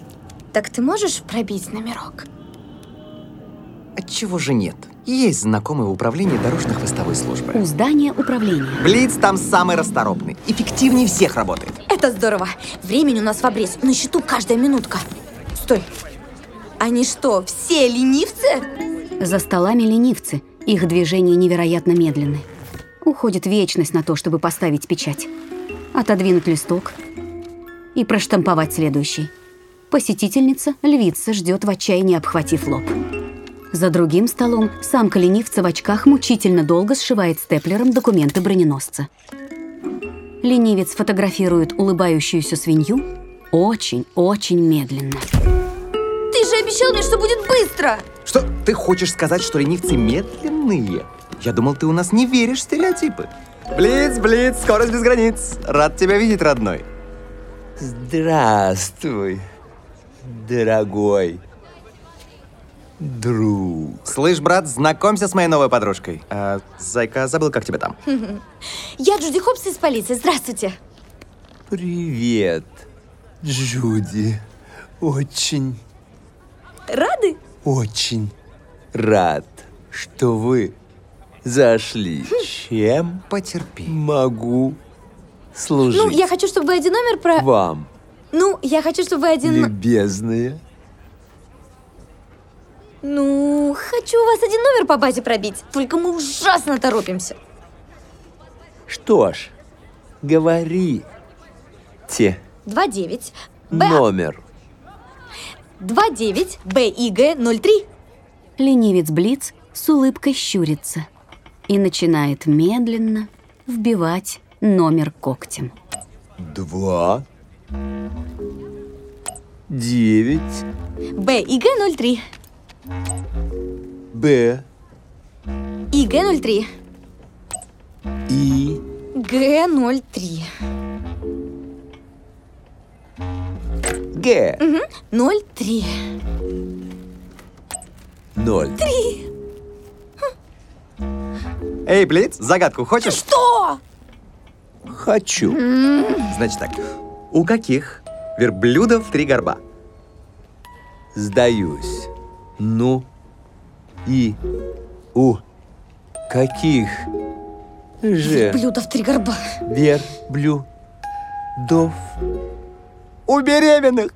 Так ты можешь пробить номерок? Отчего же нет? Есть знакомый в управлении дорожно-хвостовой службы. У здания управления. Блиц там самый расторопный. Эффективнее всех работает. Это здорово. Времени у нас в обрез. На счету каждая минутка. Стой. Они что, все ленивцы? За столами ленивцы. Их движения невероятно медленны. Уходит вечность на то, чтобы поставить печать. Отодвинуть листок и проштамповать следующий. Посетительница, львица, ждет в отчаянии, обхватив лоб. За другим столом самка ленивца в очках мучительно долго сшивает степлером документы броненосца. Ленивец фотографирует улыбающуюся свинью очень-очень медленно. Ты же обещал мне, что будет быстро! Что, ты хочешь сказать, что ленивцы медленные? Я думал, ты у нас не веришь в стереотипы. Блиц, Блиц, скорость без границ. Рад тебя видеть, родной. Здравствуй, дорогой друг. Слышь, брат, знакомься с моей новой подружкой. А, зайка, забыл, как тебя там. Я Джуди Хопс из полиции. Здравствуйте. Привет, Джуди. Очень, Рады? очень рад, что вы зашли. Чем потерпи могу служить? Ну, я хочу, чтобы вы один номер про... Вам, Ну, я хочу, чтобы вы один... любезные. Ну, хочу у вас один номер по базе пробить. Только мы ужасно торопимся. Что ж, говори. Те. два девять Б... Номер. два девять Б И Г ноль три. Ленивец Блиц с улыбкой щурится и начинает медленно вбивать номер когтем. Два. Девять. Б И Г ноль три. Б. И Г ноль три. И. Г ноль три. Г. Угу. ноль три. Ноль. Три. Эй, Блиц, загадку хочешь? Что? Хочу. Значит так. У каких верблюдов три горба? Сдаюсь. Ну и у каких же Блюдо в три горба. верблюдов? У беременных!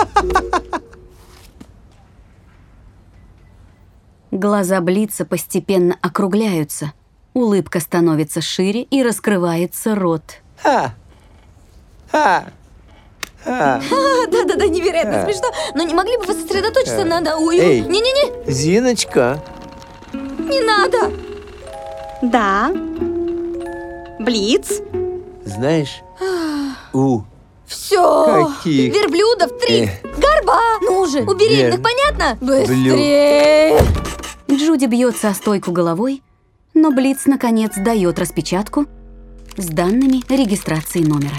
Глаза Блица постепенно округляются. Улыбка становится шире и раскрывается рот. Ха! Ха! Ха! Да-да-да, невероятно А. смешно. Но не могли бы вы сосредоточиться А. на... на- ой, Эй. Не-не-не, Зиночка, не надо. Да. Блиц. знаешь, у Все. Каких? Верблюдов три Э. горба. Ну же, у беременных, Вер- понятно? Блю- Быстрее. Джуди бьется о стойку головой, но Блиц, наконец, дает распечатку с данными регистрации номера.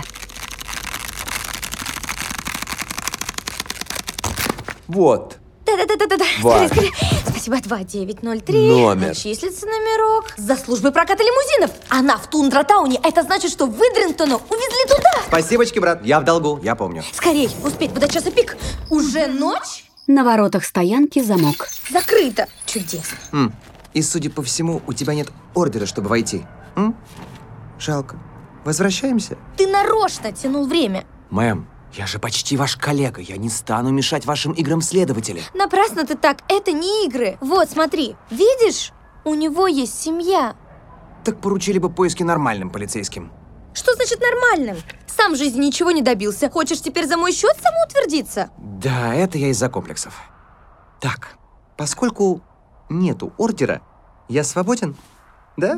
вот Да-да-да-да-да. Ваш. Скорее, скорее. Спасибо. два девять ноль три. Номер. Числится номерок. За службой проката лимузинов. Она в Тундра-тауне. Это значит, что Выдрингтона увезли туда. Спасибочки, брат. Я в долгу, я помню. Скорей, успеть бы до часа пик. Уже ночь? На воротах стоянки замок. Закрыто. Чудесно. М. И, судя по всему, у тебя нет ордера, чтобы войти. М? Жалко. Возвращаемся? Ты нарочно тянул время. Мэм, я же почти ваш коллега. Я не стану мешать вашим играм следователя. Напрасно ты так. Это не игры. Вот, смотри. Видишь? У него есть семья. Так поручили бы поиски нормальным полицейским. Что значит нормальным? Сам в жизни ничего не добился. Хочешь теперь за мой счет самоутвердиться? Да, это я из-за комплексов. Так, поскольку нету ордера, я свободен, да?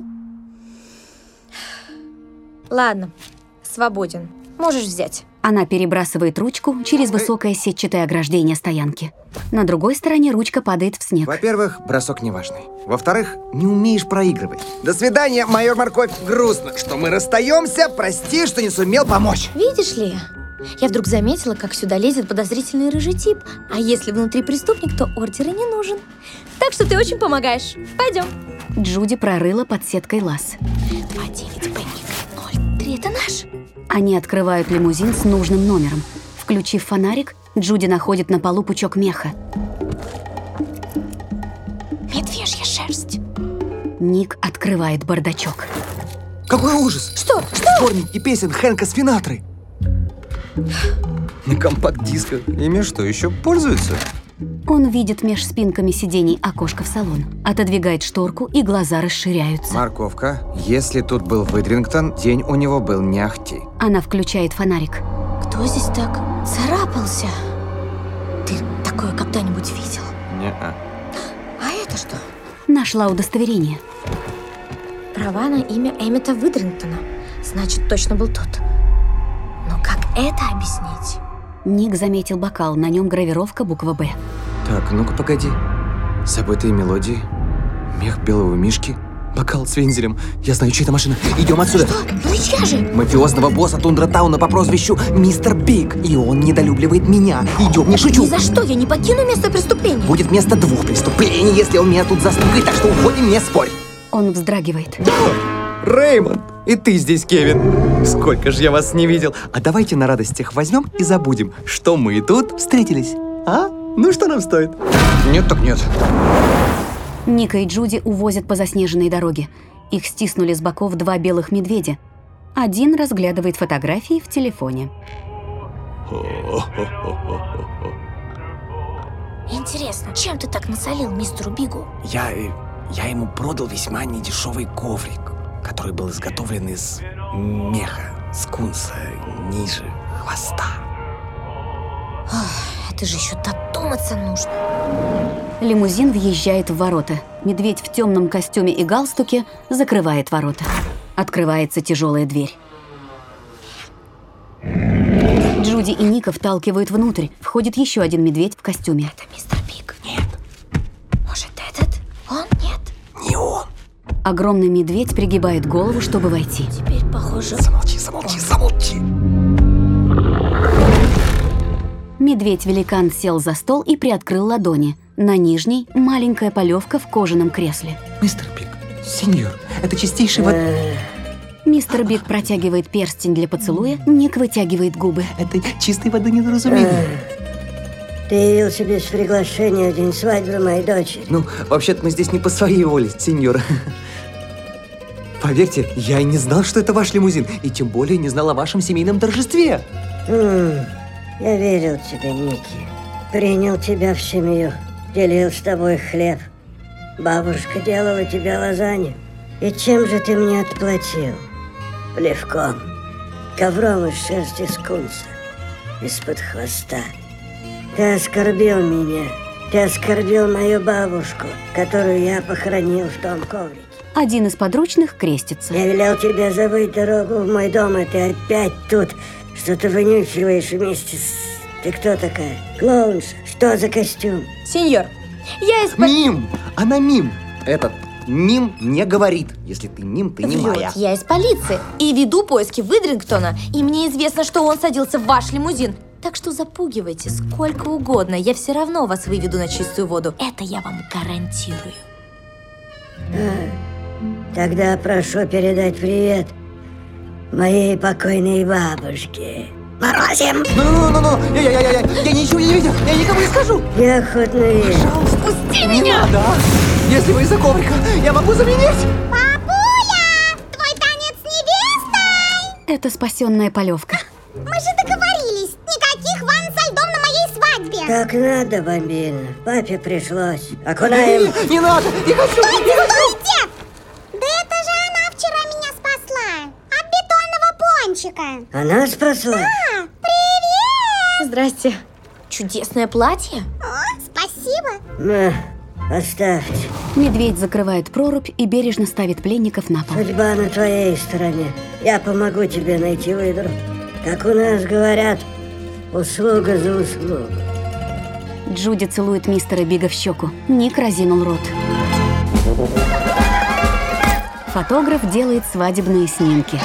Ладно, свободен. Можешь взять. Она перебрасывает ручку через высокое сетчатое ограждение стоянки. На другой стороне ручка падает в снег. Во-первых, бросок неважный. Во-вторых, не умеешь проигрывать. До свидания, майор Морковь. Грустно, что мы расстаемся. Прости, что не сумел помочь. Видишь ли, я вдруг заметила, как сюда лезет подозрительный рыжий тип. А если внутри преступник, то ордер и не нужен. Так что ты очень помогаешь. Пойдем. Джуди прорыла под сеткой лаз. два девять Б ноль три, это наш? Они открывают лимузин с нужным номером. Включив фонарик, Джуди находит на полу пучок меха. Медвежья шерсть. Ник открывает бардачок. Какой ужас! Что? Что? Сборники песен Хэнка Синатры. На компакт-дисках. Ими что, еще пользуются? Он видит меж спинками сидений окошко в салон. Отодвигает шторку, и глаза расширяются. Морковка, если тут был Выдрингтон, день у него был не ахти. Она включает фонарик. Кто здесь так царапался? Ты такое когда-нибудь видел? Не-а. А это что? Нашла удостоверение. Права на имя Эммета Выдрингтона. Значит, точно был тот. Но как это объяснить? Ник заметил бокал, на нем гравировка буква «Б». Так, ну-ка, погоди. Забытые мелодии, мех белого мишки, Бокал с вензелем. Я знаю, чья это машина. Идем отсюда. Что? Ну чья же? Мафиозного босса Тундра Тауна по прозвищу Мистер Биг. И он недолюбливает меня. Идем, не шучу. Ни за что, я не покину место преступления. Будет место двух преступлений, если он меня тут застукает, так что уходим, не спорь. Он вздрагивает. Реймонд, и ты здесь, Кевин. Сколько же я вас не видел. А давайте на радостях возьмем и забудем, что мы тут встретились. А? Ну что нам стоит? Нет так нет. Ника и Джуди увозят по заснеженной дороге. Их стиснули с боков два белых медведя. Один разглядывает фотографии в телефоне. Интересно, чем ты так насолил мистеру Бигу? Я, я ему продал весьма недешевый коврик, который был изготовлен из меха, скунса, ниже хвоста. Ох, это же еще додуматься нужно. Лимузин въезжает в ворота. Медведь в темном костюме и галстуке закрывает ворота. Открывается тяжелая дверь. Джуди и Ника вталкивают внутрь. Входит еще один медведь в костюме. Это мистер Биг. Нет. Может, этот? Он? Нет. Не он. Огромный медведь пригибает голову, чтобы войти. Теперь похоже... Замолчи, замолчи, замолчи. Медведь-великан сел за стол и приоткрыл ладони. На нижней маленькая полевка в кожаном кресле. Мистер Биг, сеньор, это чистейший вод... Мистер Биг протягивает перстень для поцелуя, Ник вытягивает губы. Это чистой воды недоразумение. Ты явился без приглашения в день свадьбы моей дочери. Ну, вообще-то мы здесь не по своей воле, сеньор. Поверьте, я и не знал, что это ваш лимузин, и тем более не знал о вашем семейном торжестве. М-м, я верил тебе, Ники. Принял тебя в семью, делил с тобой хлеб. Бабушка делала тебе лазанью. И чем же ты мне отплатил? Плевком, ковром из шерсти скунса, из-под хвоста. Ты оскорбил меня. Ты оскорбил мою бабушку, которую я похоронил в том коврике. Один из подручных крестится. Я велел тебе забыть дорогу в мой дом, а ты опять тут что-то вынюхиваешь вместе с... Ты кто такая? Клоунша? Что за костюм? Сеньор, я из... Мим! Она мим! Этот мим не говорит. Если ты мим, ты не Врет, моя. я из полиции и веду поиски Выдрингтона. И мне известно, что он садился в ваш лимузин. Так что запугивайте сколько угодно. Я все равно вас выведу на чистую воду. Это я вам гарантирую. А, тогда прошу передать привет моей покойной бабушке. Морозим! Ну-ну-ну-ну! Я-я-я-я! Я ничего не видел! Я никому не скажу! Я охотно верю. Пожалуйста, пусти не меня! Надо. Если вы из-за коврика, я могу заменить! Папуля! Твой танец с невестой! Это спасенная полевка. Мы же договорились, никаких ванн со льдом на моей свадьбе. Как надо, бомбина. Папе пришлось. Окунаем. Не, не надо! Не хочу! Стойте, стойте! Да это же она вчера меня спасла. От бетонного пончика. Она спасла? Да, привет! Здрасте. Чудесное платье. О, спасибо. На, оставьте. Медведь закрывает прорубь и бережно ставит пленников на пол. Судьба на твоей стороне. Я помогу тебе найти выдру. Как у нас говорят, услуга за услугу. Джуди целует мистера Бига в щеку. Ник разинул рот. Фотограф делает свадебные снимки.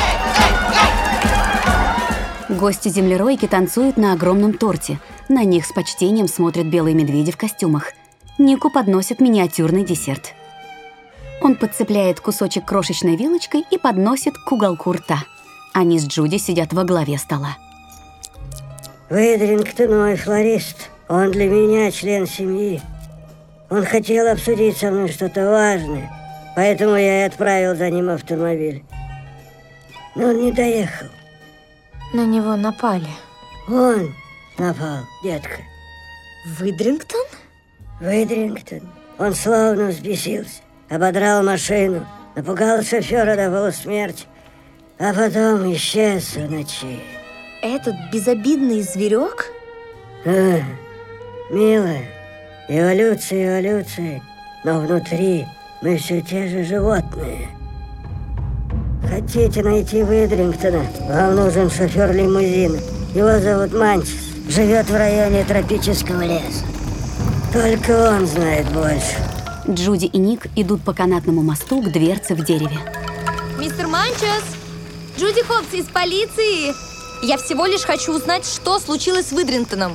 Гости-землеройки танцуют на огромном торте. На них с почтением смотрят белые медведи в костюмах. Нику подносят миниатюрный десерт. Он подцепляет кусочек крошечной вилочкой и подносит к уголку рта. Они с Джуди сидят во главе стола. Выдрингтон мой флорист. Он для меня член семьи. Он хотел обсудить со мной что-то важное, поэтому я и отправил за ним автомобиль. Но он не доехал. На него напали. Он напал, детка. Выдрингтон? Выдрингтон. Он словно взбесился, ободрал машину, напугал шофера до полусмерти, а потом исчез в ночи. Этот безобидный зверек? А, милая, эволюция, эволюция, но внутри мы все те же животные. Хотите найти Выдрингтона? Вам нужен шофер лимузина. Его зовут Манчес. Живет в районе тропического леса. Только он знает больше. Джуди и Ник идут по канатному мосту к дверце в дереве. Мистер Манчес! Джуди Хопс из полиции! Я всего лишь хочу узнать, что случилось с Выдрингтоном.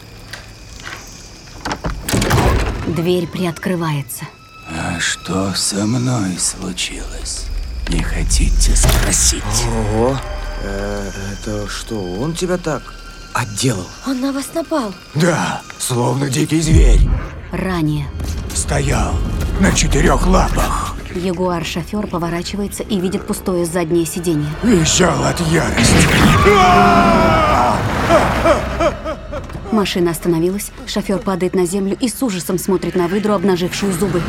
Дверь приоткрывается. А что со мной случилось? Не хотите спросить? Ого, э, это что, он тебя так отделал? Он на вас напал. Да, словно дикий зверь. Ранее. Стоял на четырех лапах. Ягуар-шофер поворачивается и видит пустое заднее сиденье. Визжал от ярости. Машина остановилась, шофер падает на землю и с ужасом смотрит на выдру, обнажившую зубы.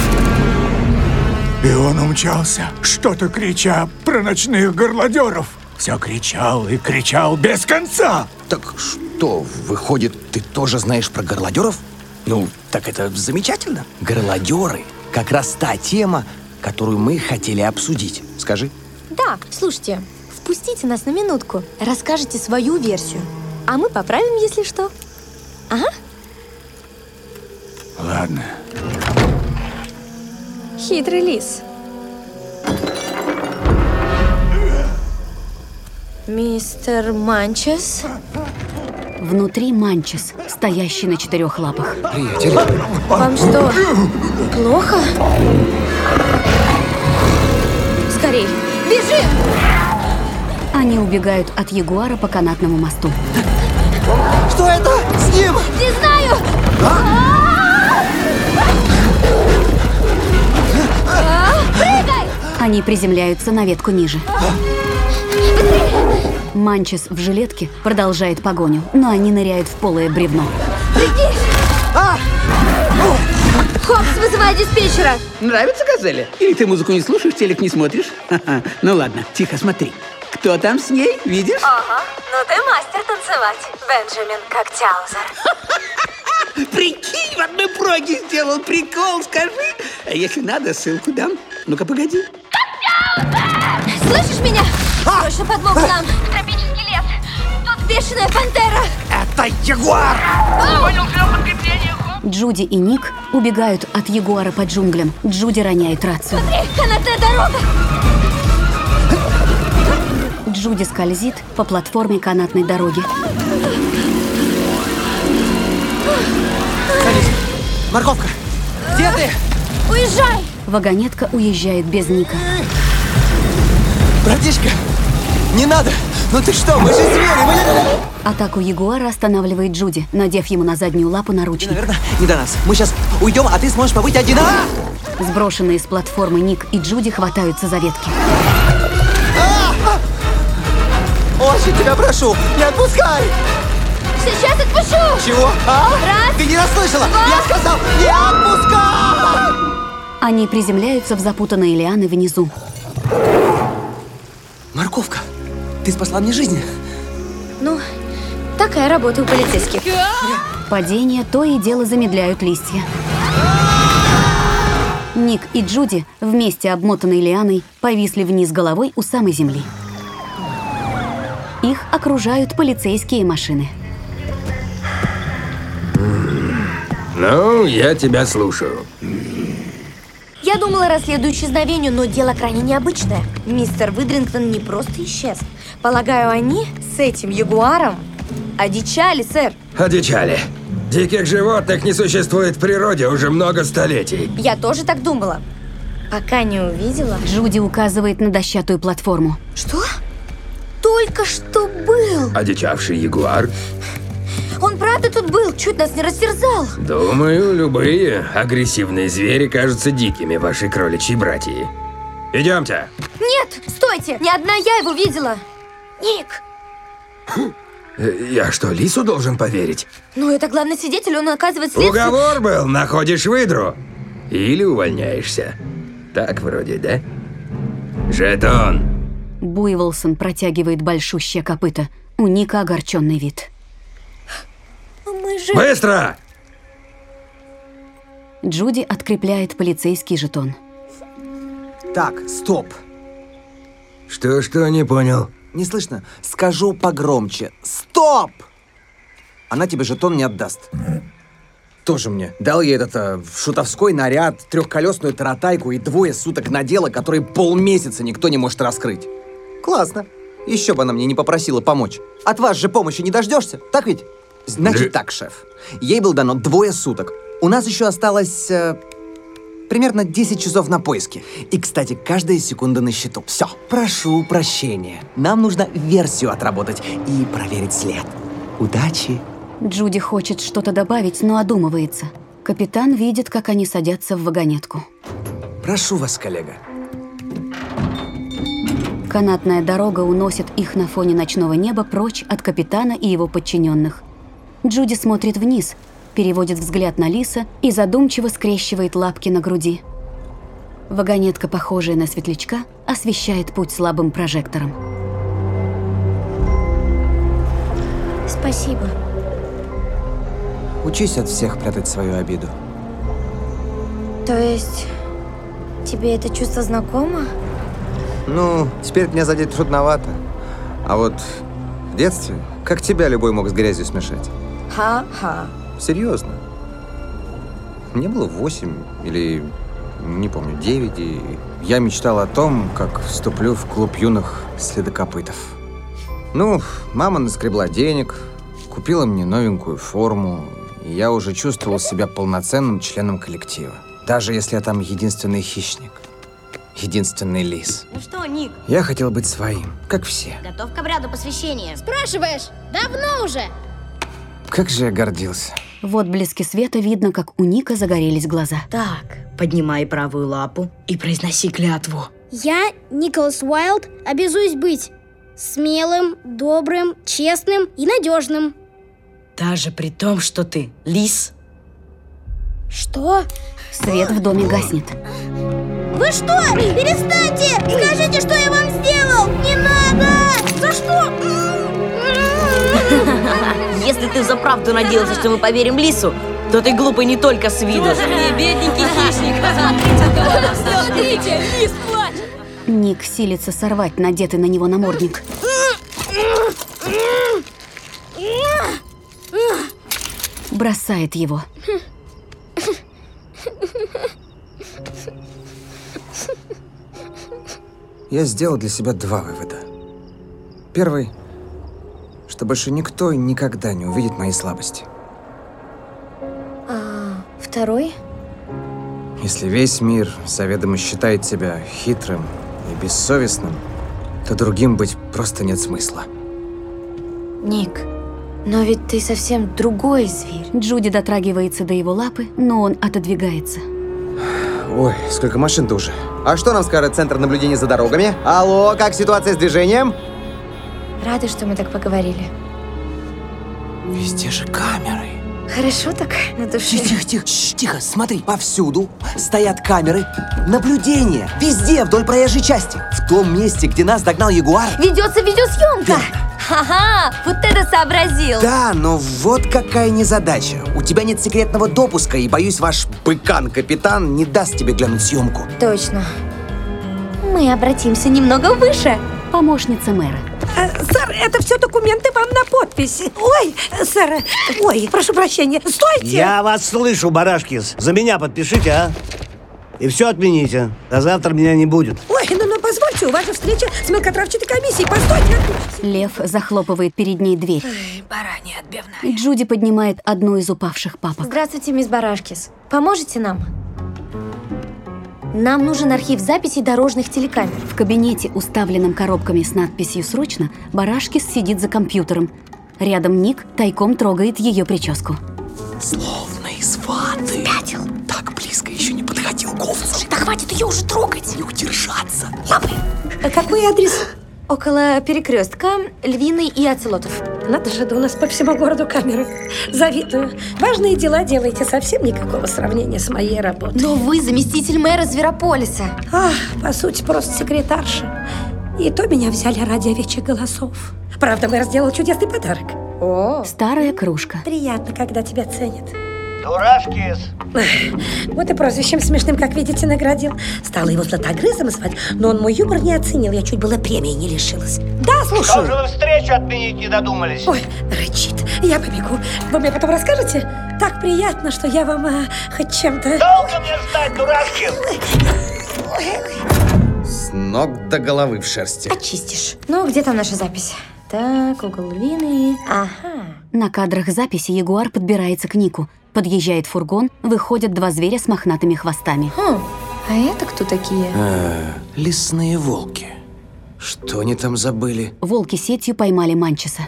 И он умчался, что-то крича про ночных горлодеров. Все кричал и кричал без конца. Так что, выходит, ты тоже знаешь про горлодеров? Ну, так это замечательно. Горлодеры — как раз та тема, которую мы хотели обсудить. Скажи. Да, слушайте, впустите нас на минутку. Расскажите свою версию. А мы поправим, если что. Ага. Ладно. Хитрый лис. Мистер Манчес. Внутри Манчес, стоящий на четырех лапах. Приятель. Вам что, плохо? Скорей, бежим! Они убегают от ягуара по канатному мосту. Что это с ним? Не знаю! Прыгай! Они приземляются на ветку ниже. Манчес в жилетке продолжает погоню, но они ныряют в полое бревно. Пригнись! А! Хопс, вызывай диспетчера! Нравится газели? Или ты музыку не слушаешь, телек не смотришь? Ха-ха. Ну ладно, тихо, смотри. Кто там с ней, видишь? Ага, ну ты мастер танцевать, Бенджамин Когтяузер. Прикинь, в одной проге сделал прикол, скажи. А если надо, ссылку дам. Ну-ка, погоди. Слышишь меня? Срочно подмогу нам! В тропический лес! Тут бешеная пантера! Это ягуар! Джуди и Ник убегают от ягуара по джунглям. Джуди роняет рацию. Смотри, канатная дорога! Джуди скользит по платформе канатной дороги. Садись. Морковка, где ты? Уезжай! Вагонетка уезжает без Ника. Братишка, не надо! Ну ты что, мы же звери! Мы... Атаку ягуара останавливает Джуди, надев ему на заднюю лапу наручник. Наверное, не до нас. Мы сейчас уйдем, а ты сможешь побыть один. А! Сброшенные с платформы Ник и Джуди хватаются за ветки. А! Очень тебя прошу, не отпускай! Сейчас отпущу! Чего? А? Раз, ты не расслышала? два. Я сказал, не отпускай! Они приземляются в запутанные лианы внизу. Морковка, ты спасла мне жизнь. Ну, такая работа у полицейских. Падение то и дело замедляют листья. Ник и Джуди, вместе обмотанной лианой, повисли вниз головой у самой земли. Их окружают полицейские машины. Ну, я тебя слушаю. Я думала, расследую исчезновение, но дело крайне необычное. Мистер Выдрингтон не просто исчез. Полагаю, они с этим ягуаром одичали, сэр. Одичали. Диких животных не существует в природе уже много столетий. Я тоже так думала. Пока не увидела. Джуди указывает на дощатую платформу. Что? Только что был. Одичавший ягуар? Он правда тут был, чуть нас не растерзал. Думаю, любые агрессивные звери кажутся дикими вашей кроличьей братьи. Идемте. Нет, стойте! Не одна я его видела. Ник! Я что, лису должен поверить? Ну, это главный свидетель, он оказывает следствие. Уговор был, находишь выдру. Или увольняешься. Так вроде, да? Жетон. Буйволсон протягивает большущее копыто. У Ника огорченный вид. Мы же... Быстро! Джуди открепляет полицейский жетон. Так, стоп. Что-что, не понял? Не слышно? Скажу погромче. Стоп! Она тебе жетон не отдаст. тоже мне. Дал ей этот э, шутовской наряд, трехколесную таратайку и двое суток на дело, которые полмесяца никто не может раскрыть. Классно. Еще бы она мне не попросила помочь. От вас же помощи не дождешься, так ведь? Значит так, шеф. Ей было дано двое суток. У нас еще осталось э, примерно десять часов на поиски. И, кстати, каждая секунда на счету. Все. Прошу прощения. Нам нужно версию отработать и проверить след. Удачи. Джуди хочет что-то добавить, но одумывается. Капитан видит, как они садятся в вагонетку. Прошу вас, коллега. Канатная дорога уносит их на фоне ночного неба прочь от капитана и его подчиненных. Джуди смотрит вниз, переводит взгляд на Лиса и задумчиво скрещивает лапки на груди. Вагонетка, похожая на светлячка, освещает путь слабым прожектором. Спасибо. Учись от всех прятать свою обиду. То есть, тебе это чувство знакомо? Ну, теперь меня задеть трудновато. А вот в детстве, как тебя любой мог с грязью смешать. Ха-ха. Серьезно. Мне было восемь или, не помню, девять, и я мечтал о том, как вступлю в клуб юных следокопытов. Ну, мама наскребла денег, купила мне новенькую форму, и я уже чувствовал себя полноценным членом коллектива. Даже если я там единственный хищник. Единственный лис. Ну что, Ник? Я хотел быть своим, как все. Готов к обряду посвящения? Спрашиваешь? Давно уже. Как же я гордился. В отблеске света видно, как у Ника загорелись глаза. Так, поднимай правую лапу и произноси клятву. Я, Николас Уайлд, обязуюсь быть смелым, добрым, честным и надежным. Даже при том, что ты лис. Что? Свет в доме гаснет. Вы что? Перестаньте! Скажите, что я вам сделал! Не надо! За что? Если ты за правду надеялся, что мы поверим лису, то ты глупый не только с виду. Тоже мне бедненький хищник. Смотрите, лис плачет. Ник силится сорвать надетый на него намордник. Бросает его. Я сделал для себя два вывода. Первый, что больше никто и никогда не увидит моей слабости. А второй? Если весь мир заведомо считает себя хитрым и бессовестным, то другим быть просто нет смысла. Ник, но ведь ты совсем другой зверь. Джуди дотрагивается до его лапы, но он отодвигается. Ой, сколько машин-то уже. А что нам скажет Центр наблюдения за дорогами? Алло, как ситуация с движением? Рада, что мы так поговорили. Везде же камеры. Хорошо так на душе. Тихо, тихо, тихо, тихо, смотри, повсюду стоят камеры. Наблюдение. Везде, вдоль проезжей части. В том месте, где нас догнал ягуар. Ведется видеосъемка. Ха-ха, вот это сообразил. Да, но вот какая незадача. У тебя нет секретного допуска, и, боюсь, ваш быкан-капитан не даст тебе глянуть съемку. Точно. Мы обратимся немного выше. Помощница мэра. А, сэр, это все документы вам на подпись. Ой, сэр, ой, прошу прощения. Стойте! Я вас слышу, Барашкис. За меня подпишите, а? И все отмените. До завтра меня не будет. Ой, ну, ну позвольте, у вас же встреча с мелкотравчатой комиссией. Постойте! Лев захлопывает перед ней дверь. Ой, баранья отбивная. Джуди поднимает одну из упавших папок. Здравствуйте, мисс Барашкис. Поможете нам? Нам нужен архив записей дорожных телекамер. В кабинете, уставленном коробками с надписью «Срочно», Барашкис сидит за компьютером. Рядом Ник тайком трогает ее прическу. Словные сваты. Спятил. Так близко еще не подходил говцам. Слушай, да хватит ее уже трогать. Не удержаться. Лапы. А какой адрес? Около перекрестка Львиной и Оцелотов. Надо же, да у нас по всему городу камеры. Завидую. Важные дела делаете, совсем никакого сравнения с моей работой. Но вы заместитель мэра Зверополиса. Ах, по сути, просто секретарша. И то меня взяли ради овечьих голосов. Правда, мэр сделал чудесный подарок. О, старая кружка. Приятно, когда тебя ценят. Дурашкис! Вот и прозвищем смешным, как видите, наградил. Стала его златогрызом звать, но он мой юмор не оценил. Я чуть было премии не лишилась. Да, слушаю. Что же вы встречу отменить не додумались? Ой, рычит. Я побегу. Вы мне потом расскажете? Так приятно, что я вам а, хоть чем-то... Долго мне ждать, дурашки? С ног до головы в шерсти. Очистишь. Ну, где там наша запись? Так, угол львиный. Ага. На кадрах записи ягуар подбирается к Нику. Подъезжает фургон, выходят два зверя с мохнатыми хвостами. Хм, а это кто такие? А, лесные волки. Что они там забыли? Волки сетью поймали Манчеса.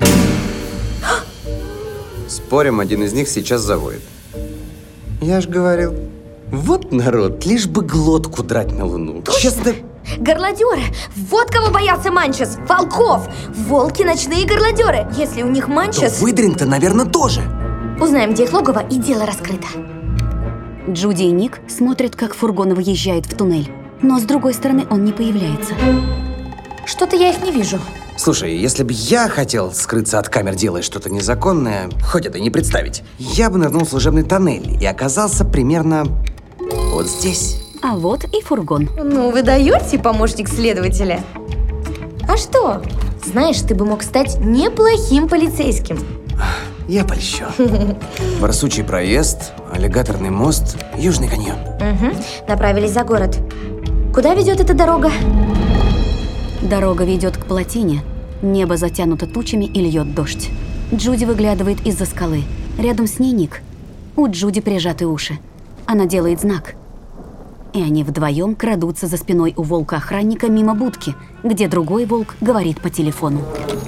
Спорим, один из них сейчас завоет. Я ж говорил. Вот народ, лишь бы глотку драть на луну. Точно. Честно. Горлодеры! Вот кого боялся Манчес! Волков! Волки ночные горлодеры! Если у них Манчес... То Выдринг-то, наверное, тоже. Узнаем, где их логово, и дело раскрыто. Джуди и Ник смотрят, как фургон выезжает в туннель. Но с другой стороны он не появляется. Что-то я их не вижу. Слушай, если бы я хотел скрыться от камер, делая что-то незаконное, хоть это не представить, я бы нырнул в служебный тоннель и оказался примерно вот здесь. А вот и фургон. Ну, вы даете, помощник следователя. А что? Знаешь, ты бы мог стать неплохим полицейским. Я польщен. Барсучий проезд, аллигаторный мост, Южный каньон. Угу. Направились за город. Куда ведет эта дорога? Дорога ведет к плотине. Небо затянуто тучами и льет дождь. Джуди выглядывает из-за скалы. Рядом с ней Ник. У Джуди прижаты уши. Она делает знак. И они вдвоем крадутся за спиной у волка-охранника мимо будки, где другой волк говорит по телефону.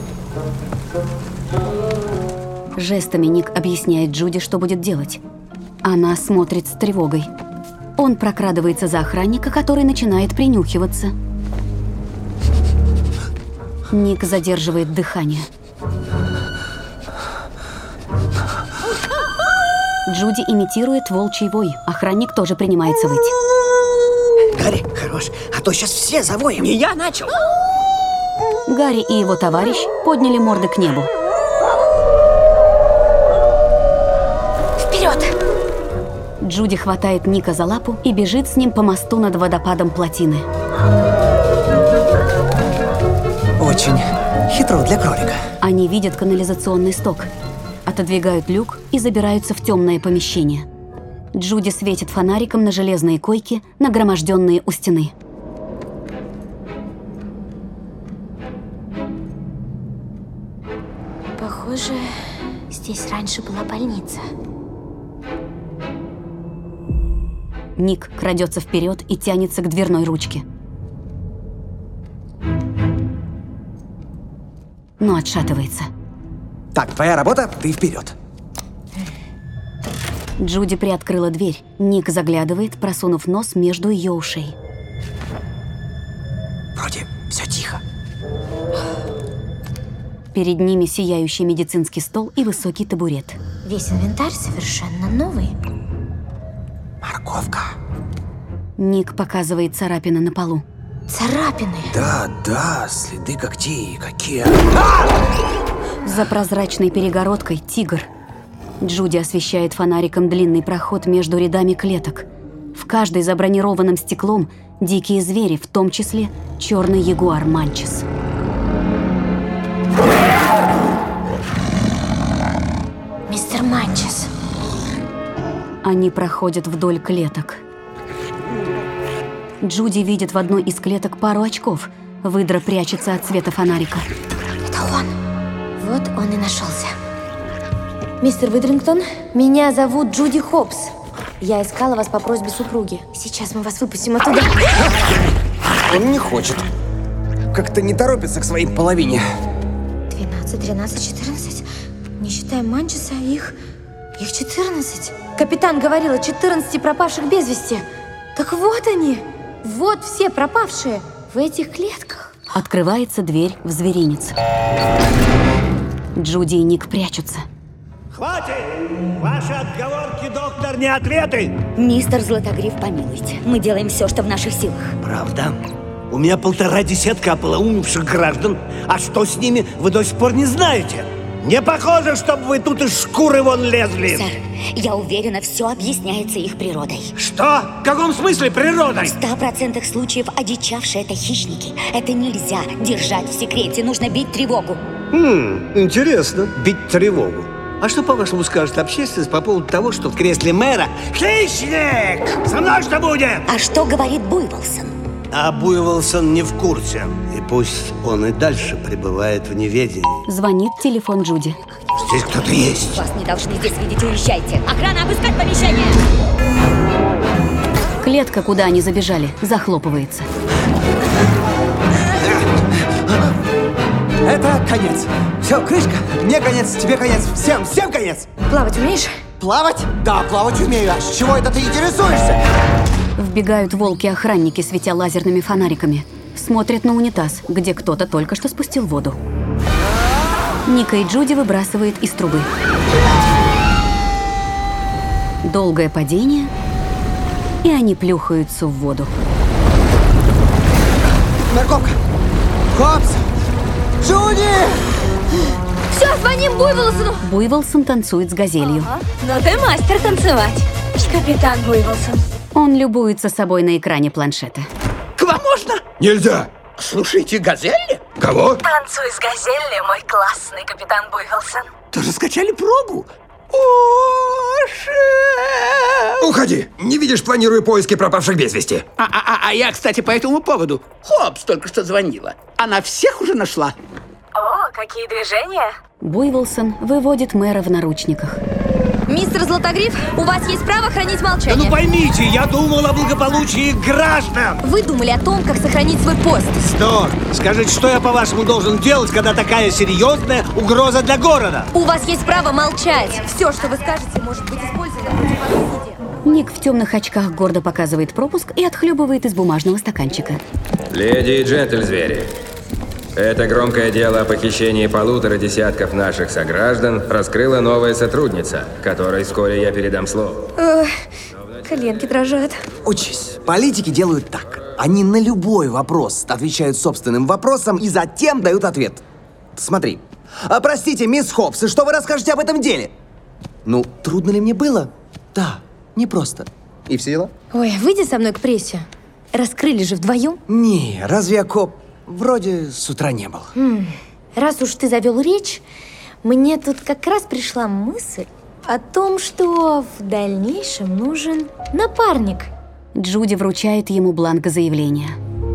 Жестами Ник объясняет Джуди, что будет делать. Она смотрит с тревогой. Он прокрадывается за охранника, который начинает принюхиваться. Ник задерживает дыхание. Джуди имитирует волчий вой. Охранник тоже принимается выть. Гарри, хорош, а то сейчас все завоем. Не я начал. Гарри и его товарищ подняли морды к небу. Вперед! Джуди хватает Ника за лапу и бежит с ним по мосту над водопадом плотины. Очень хитро для кролика. Они видят канализационный сток, отодвигают люк и забираются в темное помещение. Джуди светит фонариком на железные койки, нагроможденные у стены. Похоже, здесь раньше была больница. Ник крадется вперед и тянется к дверной ручке. Но отшатывается. Так, твоя работа, ты вперед. Джуди приоткрыла дверь. Ник заглядывает, просунув нос между ее ушей. Вроде все тихо. Перед ними сияющий медицинский стол и высокий табурет. Весь инвентарь совершенно новый. Морковка. Ник показывает царапины на полу. Царапины? Да, да, следы когтей. Какие? За прозрачной перегородкой тигр. Джуди освещает фонариком длинный проход между рядами клеток. В каждой за бронированным стеклом дикие звери, в том числе черный ягуар Манчес. Мистер Манчес. Они проходят вдоль клеток. Джуди видит в одной из клеток пару очков. Выдра прячется от света фонарика. Это он. Вот он и нашелся. Мистер Выдрингтон, меня зовут Джуди Хопс. Я искала вас по просьбе супруги. Сейчас мы вас выпустим оттуда. Он не хочет. Как-то не торопится к своей половине. двенадцать, тринадцать, четырнадцать. Не считая Манчеса, их... их четырнадцать. Капитан говорил о четырнадцати пропавших без вести. Так вот они. Вот все пропавшие в этих клетках. Открывается дверь в зверинец. Джуди и Ник прячутся. Хватит! Ваши отговорки, доктор, не ответы! Мистер Златогриф, помилуйте. Мы делаем все, что в наших силах. Правда? У меня полтора десятка ополоумевших граждан. А что с ними, вы до сих пор не знаете. Не похоже, чтобы вы тут из шкуры вон лезли. Сэр, я уверена, все объясняется их природой. Что? В каком смысле природой? В ста процентах случаев одичавшие это хищники. Это нельзя держать в секрете, нужно бить тревогу. Хм, интересно, бить тревогу. А что, по-вашему, скажет общественность по поводу того, что в кресле мэра хищник? Со мной что будет? А что говорит Буйволсон? А Буйволсон не в курсе. И пусть он и дальше пребывает в неведении. Звонит телефон Джуди. Здесь кто-то есть. Вас не должны здесь видеть, уезжайте. Охрана, обыскать помещение! Клетка, куда они забежали, захлопывается. Это конец. Все, крышка. Мне конец, тебе конец. Всем, всем конец. Плавать умеешь? Плавать? Да, плавать умею. А с чего это ты интересуешься? Вбегают волки-охранники, светя лазерными фонариками. Смотрят на унитаз, где кто-то только что спустил воду. Ника и Джуди выбрасывает из трубы. Долгое падение, и они плюхаются в воду. Морковка! Хопс! Джуди! Все, звоним Буйволсону! Буйволсон танцует с газелью. Ага. Ну ты мастер танцевать, капитан Буйволсон. Он любуется собой на экране планшета. К вам можно? Нельзя! Слушайте, Газелли? Кого? Танцуй с Газелли, мой классный капитан Буйволсон. Тоже скачали прогу? Уходи! Не видишь, планирую поиски пропавших без вести. А, а, а я, кстати, по этому поводу. Хопс только что звонила. Она всех уже нашла. О, какие движения! Буйволсон выводит мэра в наручниках. Мистер Златогриф, у вас есть право хранить молчание. Да ну поймите, я думал о благополучии граждан. Вы думали о том, как сохранить свой пост. Стоп! Скажите, что я, по-вашему, должен делать, когда такая серьезная угроза для города? У вас есть право молчать. Все, что вы скажете, может быть использовано против вас в суде. Ник в темных очках гордо показывает пропуск и отхлебывает из бумажного стаканчика. Леди и джентль-звери, это громкое дело о похищении полутора десятков наших сограждан раскрыла новая сотрудница, которой вскоре я передам слово. Эх, коленки дрожат. Учись. Политики делают так. Они на любой вопрос отвечают собственным вопросом и затем дают ответ. Смотри. А, простите, мисс Хопс, и что вы расскажете об этом деле? Ну, трудно ли мне было? Да, непросто. И все дела? Ой, выйди со мной к прессе. Раскрыли же вдвоем. Не, разве я коп? Вроде с утра не был. М, раз уж ты завел речь, мне тут как раз пришла мысль о том, что в дальнейшем нужен напарник. Джуди вручает ему бланк заявления.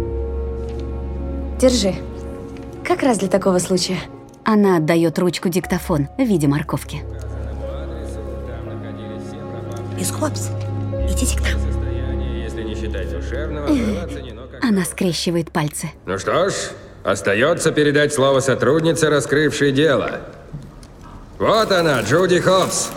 Держи. Как раз для такого случая. Она отдает ручку диктофон в виде морковки. Мисс Хопс, идите к нам. Если не считать душевного, врываться не но как... Она скрещивает пальцы. Ну что ж, остается передать слово сотруднице, раскрывшей дело. Вот она, Джуди Хопс.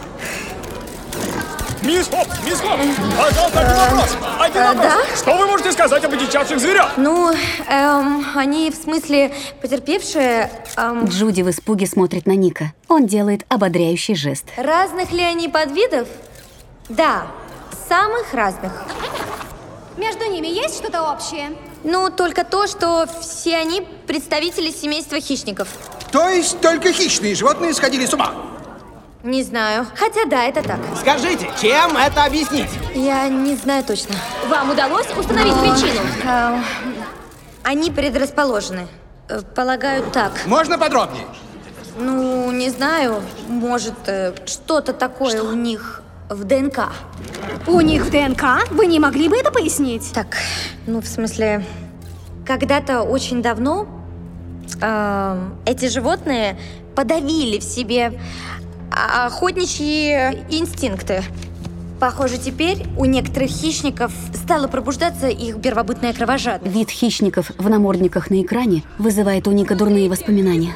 Мисс Хопс, мисс Хопс, пожалуйста, один вопрос. Один А, вопрос. да? Что вы можете сказать об одичавших зверях? Ну, эм, они в смысле потерпевшие... эм, Джуди в испуге смотрит на Ника. Он делает ободряющий жест. разных ли они подвидов? Да, самых разных. Между ними есть что-то общее? Ну, только то, что все они представители семейства хищников. То есть только хищные животные сходили с ума? Не знаю. Хотя да, это так. Скажите, чем это объяснить? Я не знаю точно. Вам удалось установить причину? Эм, они предрасположены. Э, Полагаю, так. Можно подробнее? Ну, не знаю. Может, э, что-то такое у них в ДНК. У них в ДНК? Вы не могли бы это пояснить? Так, ну, в смысле, когда-то очень давно эм, эти животные подавили в себе а- охотничьи инстинкты. Похоже, теперь у некоторых хищников стало пробуждаться их первобытная кровожадность. Вид хищников в намордниках на экране вызывает у Ника дурные воспоминания.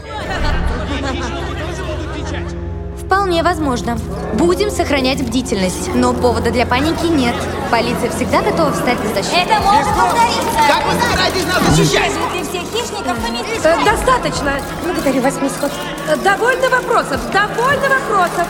Вполне возможно. Будем сохранять бдительность, но повода для паники нет. Полиция всегда готова встать на защиту. Это может повториться! Как вы собираетесь нас защищать? Если всех хищников поместить... Э, Достаточно. Благодарю вас, мисс Хопс. Э, Довольно вопросов, довольно вопросов.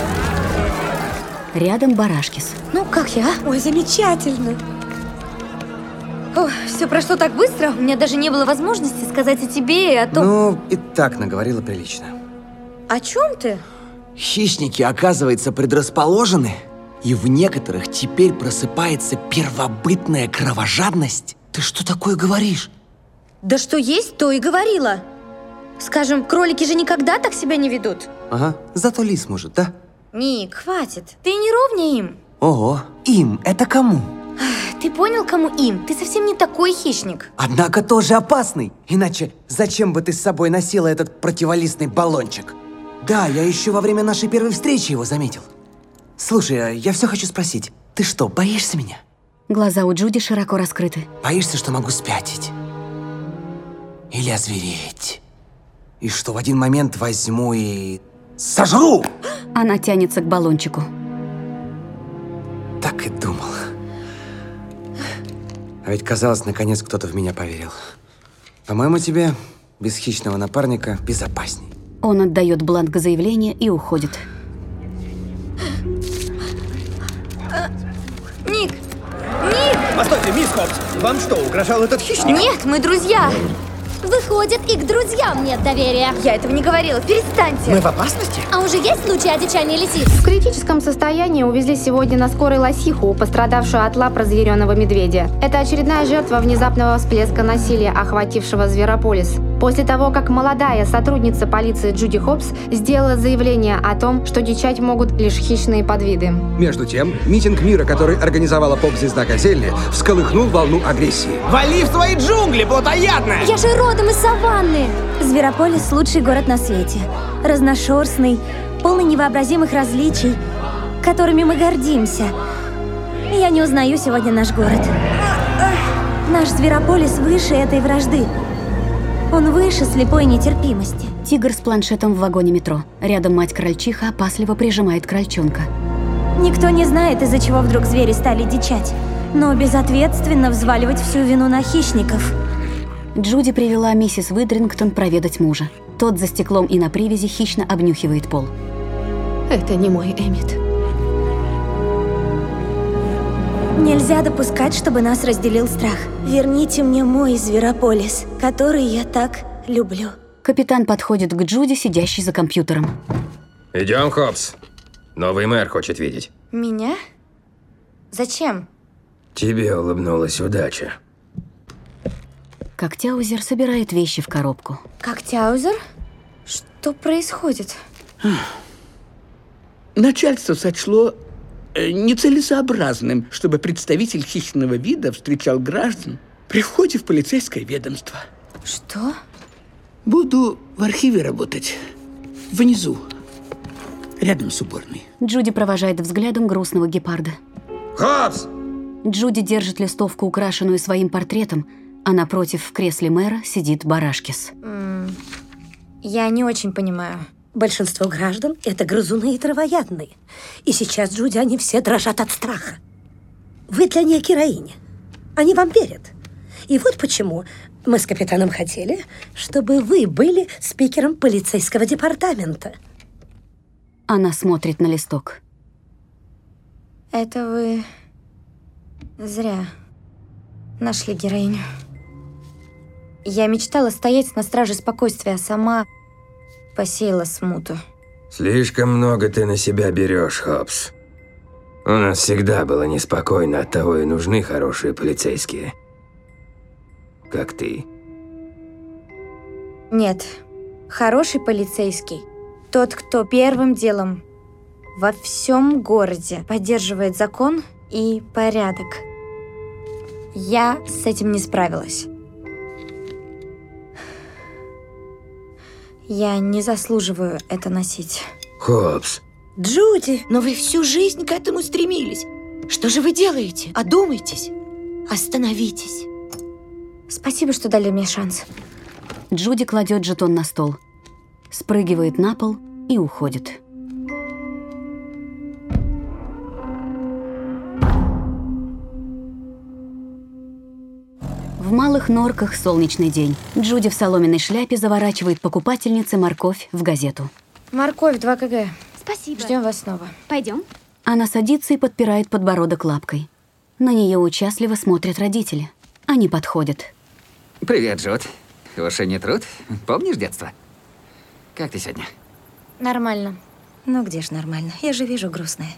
Рядом Барашкис. Ну, как я? Ой, замечательно. Ох, все прошло так быстро. У меня даже не было возможности сказать о тебе и о том... Ну, и так наговорила прилично. О чем ты? Хищники, оказывается, предрасположены, и в некоторых теперь просыпается первобытная кровожадность. Ты что такое говоришь? Да что есть, то и говорила. Скажем, кролики же никогда так себя не ведут. Ага, зато лис может, да? Ник, хватит. Ты не ровня им. Ого, им это кому? Ты понял, кому им? Ты совсем не такой хищник. Однако тоже опасный. Иначе зачем бы ты с собой носила этот противолистный баллончик? Да, я еще во время нашей первой встречи его заметил. Слушай, я все хочу спросить. Ты что, боишься меня? Глаза у Джуди широко раскрыты. Боишься, что могу спятить? Или озвереть? И что в один момент возьму и... сожру! Она тянется к баллончику. Так и думал. А ведь казалось, наконец кто-то в меня поверил. По-моему, тебе без хищного напарника безопасней. Он отдает бланк заявления и уходит. Ник! Ник! Постойте, мисс Хопс, вам что, угрожал этот хищник? Нет, мы друзья. Выходит, и к друзьям нет доверия. Я этого не говорила, перестаньте. Мы в опасности? А уже есть случай одичания лисиц? В критическом состоянии увезли сегодня на скорой лосиху, пострадавшую от лап разъяренного медведя. Это очередная жертва внезапного всплеска насилия, охватившего Зверополис. После того, как молодая сотрудница полиции Джуди Хопс сделала заявление о том, что дичать могут лишь хищные подвиды. Между тем, митинг мира, который организовала поп-звезда Газельни, всколыхнул волну агрессии. Вали в свои джунгли, плотоядная! Я же родом из саванны! Зверополис – лучший город на свете. Разношерстный, полный невообразимых различий, которыми мы гордимся. Я не узнаю сегодня наш город. Наш Зверополис выше этой вражды. Он выше слепой нетерпимости. Тигр с планшетом в вагоне метро. Рядом мать-крольчиха опасливо прижимает крольчонка. Никто не знает, из-за чего вдруг звери стали дичать. Но безответственно взваливать всю вину на хищников. Джуди привела миссис Уидрингтон проведать мужа. Тот за стеклом и на привязи хищно обнюхивает пол. Это не мой Эммит. Нельзя допускать, чтобы нас разделил страх. Верните мне мой Зверополис, который я так люблю. Капитан подходит к Джуди, сидящей за компьютером. Идем, Хопс. Новый мэр хочет видеть. Меня? Зачем? Тебе улыбнулась удача. Когтяузер собирает вещи в коробку. Когтяузер? Что происходит? Начальство сочло э, нецелесообразным, чтобы представитель хищного вида встречал граждан при входе в полицейское ведомство. Что? Буду в архиве работать. Внизу. Рядом с уборной. Джуди провожает взглядом грустного гепарда. Хопс! Джуди держит листовку, украшенную своим портретом, а напротив в кресле мэра сидит Барашкис. М-м, я не очень понимаю. Большинство граждан – это грызуны и травоядные. И сейчас, Джуди, они все дрожат от страха. Вы для них героиня. Они вам верят. И вот почему мы с капитаном хотели, чтобы вы были спикером полицейского департамента. Она смотрит на листок. Это вы зря нашли героиню. Я мечтала стоять на страже спокойствия, а сама посеяла смуту. Слишком много ты на себя берешь, Хопс. У нас всегда было неспокойно, оттого и нужны хорошие полицейские. Как ты. Нет, хороший полицейский – тот, кто первым делом во всем городе поддерживает закон и порядок. Я с этим не справилась. Я не заслуживаю это носить. Хопс. Джуди, но вы всю жизнь к этому стремились. Что же вы делаете? Одумайтесь. Остановитесь. Спасибо, что дали мне шанс. Джуди кладет жетон на стол, спрыгивает на пол и уходит. В малых норках солнечный день. Джуди в соломенной шляпе заворачивает покупательнице морковь в газету. Морковь два килограмма. Спасибо. Ждем вас снова. Пойдем. Она садится и подпирает подбородок лапкой. На нее участливо смотрят родители. Они подходят. Привет, Джуд. Уж и не труд. Помнишь детство? Как ты сегодня? Нормально. Ну где ж нормально? Я же вижу грустная.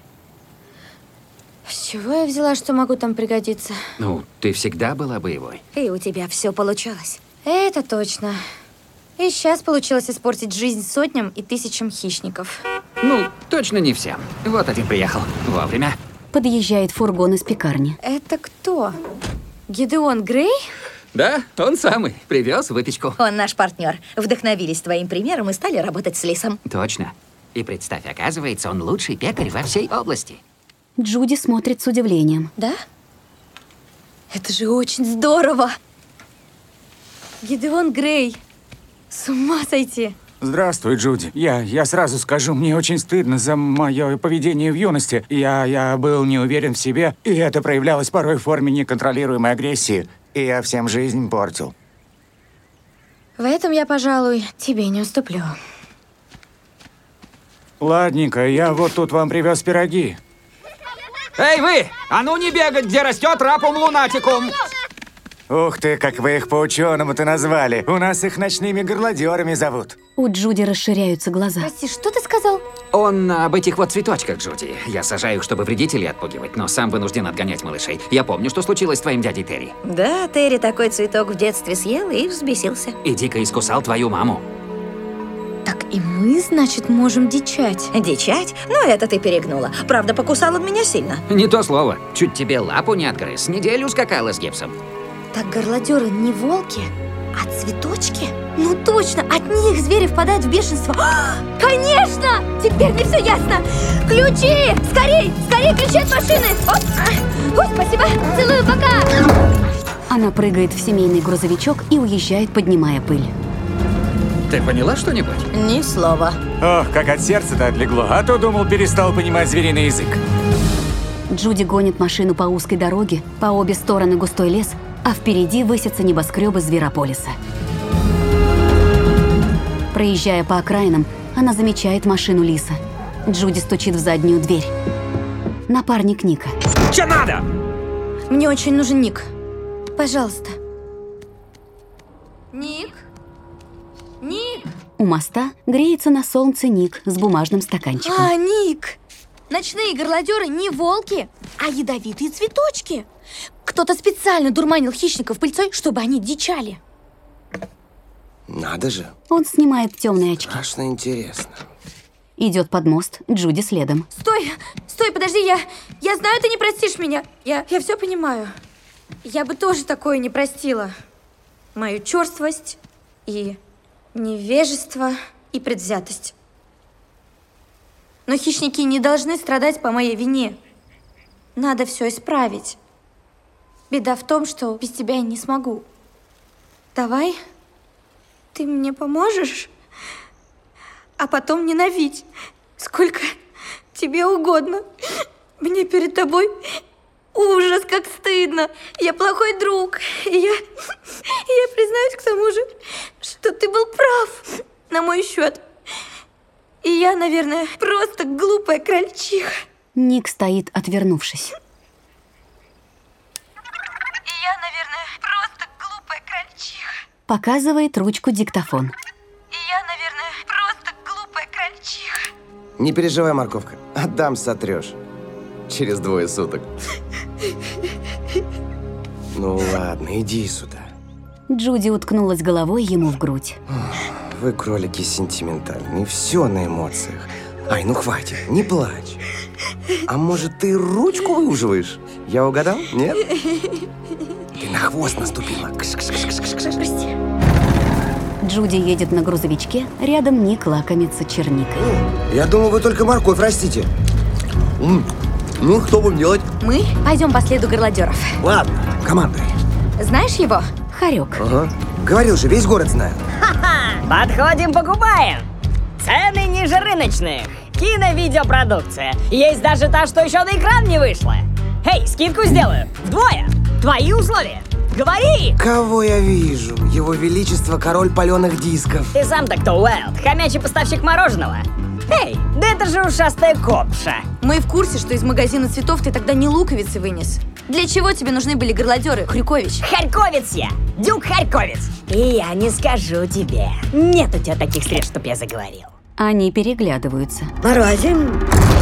С чего я взяла, что могу там пригодиться? Ну, ты всегда была боевой. И у тебя все получалось. Это точно. И сейчас получилось испортить жизнь сотням и тысячам хищников. Ну, точно не всем. Вот один приехал. Вовремя. Подъезжает фургон из пекарни. Это кто? Гидеон Грей? Да, он самый. Привез выпечку. Он наш партнер. Вдохновились твоим примером и стали работать с Лисом. Точно. И представь, оказывается, он лучший пекарь во всей области. Джуди смотрит с удивлением. Да? Это же очень здорово! Гидеон Грей. С ума сойти. Здравствуй, Джуди. Я, я сразу скажу, мне очень стыдно за мое поведение в юности. Я, я был не уверен в себе, и это проявлялось порой в форме неконтролируемой агрессии. И я всем жизнь портил. В этом я, пожалуй, тебе не уступлю. Ладненько, я вот тут вам привез пироги. Эй, вы! А ну не бегать, где растет рапум лунатикум! Ух ты, как вы их по-ученому-то назвали. У нас их ночными горлодерами зовут. У Джуди расширяются глаза. Прости, что ты сказал? Он об этих вот цветочках, Джуди. Я сажаю их, чтобы вредителей отпугивать, но сам вынужден отгонять малышей. Я помню, что случилось с твоим дядей Терри. Да, Терри такой цветок в детстве съел и взбесился. И дико искусал твою маму. Так и мы, значит, можем дичать. Дичать? Ну, это ты перегнула. Правда, покусал он меня сильно. Не то слово. Чуть тебе лапу не отгрыз. Неделю скакала с гипсом. Так горлодеры не волки, а цветочки? Ну точно, от них звери впадают в бешенство. А, конечно! Теперь мне все ясно. Ключи! Скорей! Скорей ключи от машины! Оп. Ой, спасибо! Целую, пока! Она прыгает в семейный грузовичок и уезжает, поднимая пыль. Ты поняла что-нибудь? Ни слова. Ох, как от сердца-то отлегло. А то, думал, перестал понимать звериный язык. Джуди гонит машину по узкой дороге, по обе стороны густой лес, а впереди высятся небоскребы Зверополиса. Проезжая по окраинам, она замечает машину Лиса. Джуди стучит в заднюю дверь. Напарник Ника. Че надо? Мне очень нужен Ник. Пожалуйста. Ник? Ник? У моста греется на солнце Ник с бумажным стаканчиком. А, Ник! Ночные горлодеры не волки, а ядовитые цветочки. Кто-то специально дурманил хищников пыльцой, чтобы они дичали. Надо же. Он снимает темные очки. Страшно интересно. Идет под мост, Джуди следом. Стой! Стой, подожди, я... Я знаю, ты не простишь меня. Я, я все понимаю. Я бы тоже такое не простила. Мою черствость и невежество и предвзятость. Но хищники не должны страдать по моей вине. Надо все исправить. Беда в том, что без тебя я не смогу. Давай, ты мне поможешь, а потом ненавидь, сколько тебе угодно. Мне перед тобой ужас, как стыдно. Я плохой друг. И я, и я признаюсь к тому же, что ты был прав на мой счет. И я, наверное, просто глупая крольчиха. Ник стоит, отвернувшись. И я, наверное, просто глупая крольчиха. Показывает ручку диктофон. И я, наверное, просто глупая крольчиха. Не переживай, морковка. Отдам, сотрешь. Через двое суток. Ну ладно, иди сюда. Джуди уткнулась головой ему в грудь. Вы, кролики, сентиментальные. Все на эмоциях. Ай, ну хватит, не плачь. А может, ты ручку выуживаешь? Я угадал? Нет? Ты на хвост наступила. Прости. Джуди едет на грузовичке, рядом Ник лакомится черникой. Я думал, вы только морковь растите. М-м. Ну, что будем делать? Мы пойдем по следу горлодеров. Ладно, командуй. Знаешь его? Хорек. Ага. Говорил же, весь город знаю. Ха-ха! Подходим, покупаем! Цены ниже рыночных. Кино-видеопродукция. Есть даже та, что еще на экран не вышла. Эй, скидку сделаю. Вдвое. Твои условия. Говори! Кого я вижу? Его Величество король паленых дисков. Ты сам-то кто, Уэлд? Хомячий поставщик мороженого? Эй, да это же ушастая копша. Мы в курсе, что из магазина цветов ты тогда не луковицы вынес. Для чего тебе нужны были горлодеры, Хрюкович? Харьковец я! Дюк Харьковец! И я не скажу тебе. Нет у тебя таких средств, чтоб я заговорил. Они переглядываются. Морозим?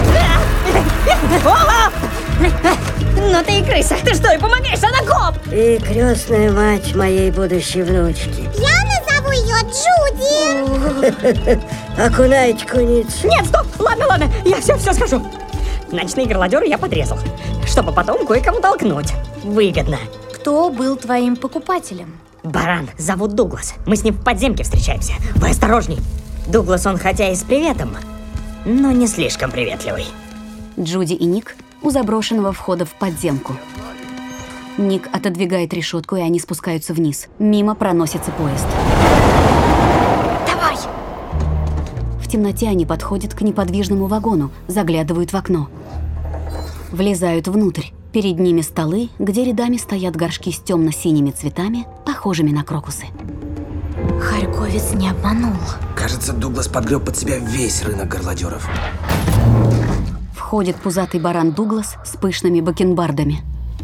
Ола! Ну ты и крыса. Ты что, и помогаешь, она коп! И крестная мать моей будущей внучки. Я назову ее Джуди. Окунайте куницу. Нет, стоп! Ладно, ладно, я все, все скажу. Ночные горлодеры я подрезал, чтобы потом кое-кому толкнуть. Выгодно. Кто был твоим покупателем? Баран, зовут Дуглас. Мы с ним в подземке встречаемся. Вы осторожней. Дуглас, он хотя и с приветом, но не слишком приветливый. Джуди и Ник у заброшенного входа в подземку. Ник отодвигает решетку, и они спускаются вниз. Мимо проносится поезд. Давай! В темноте они подходят к неподвижному вагону, заглядывают в окно. Влезают внутрь. Перед ними столы, где рядами стоят горшки с темно-синими цветами, похожими на крокусы. Харьковец не обманул. Кажется, Дуглас подгреб под себя весь рынок горлодеров. Входит пузатый баран Дуглас с пышными бакенбардами.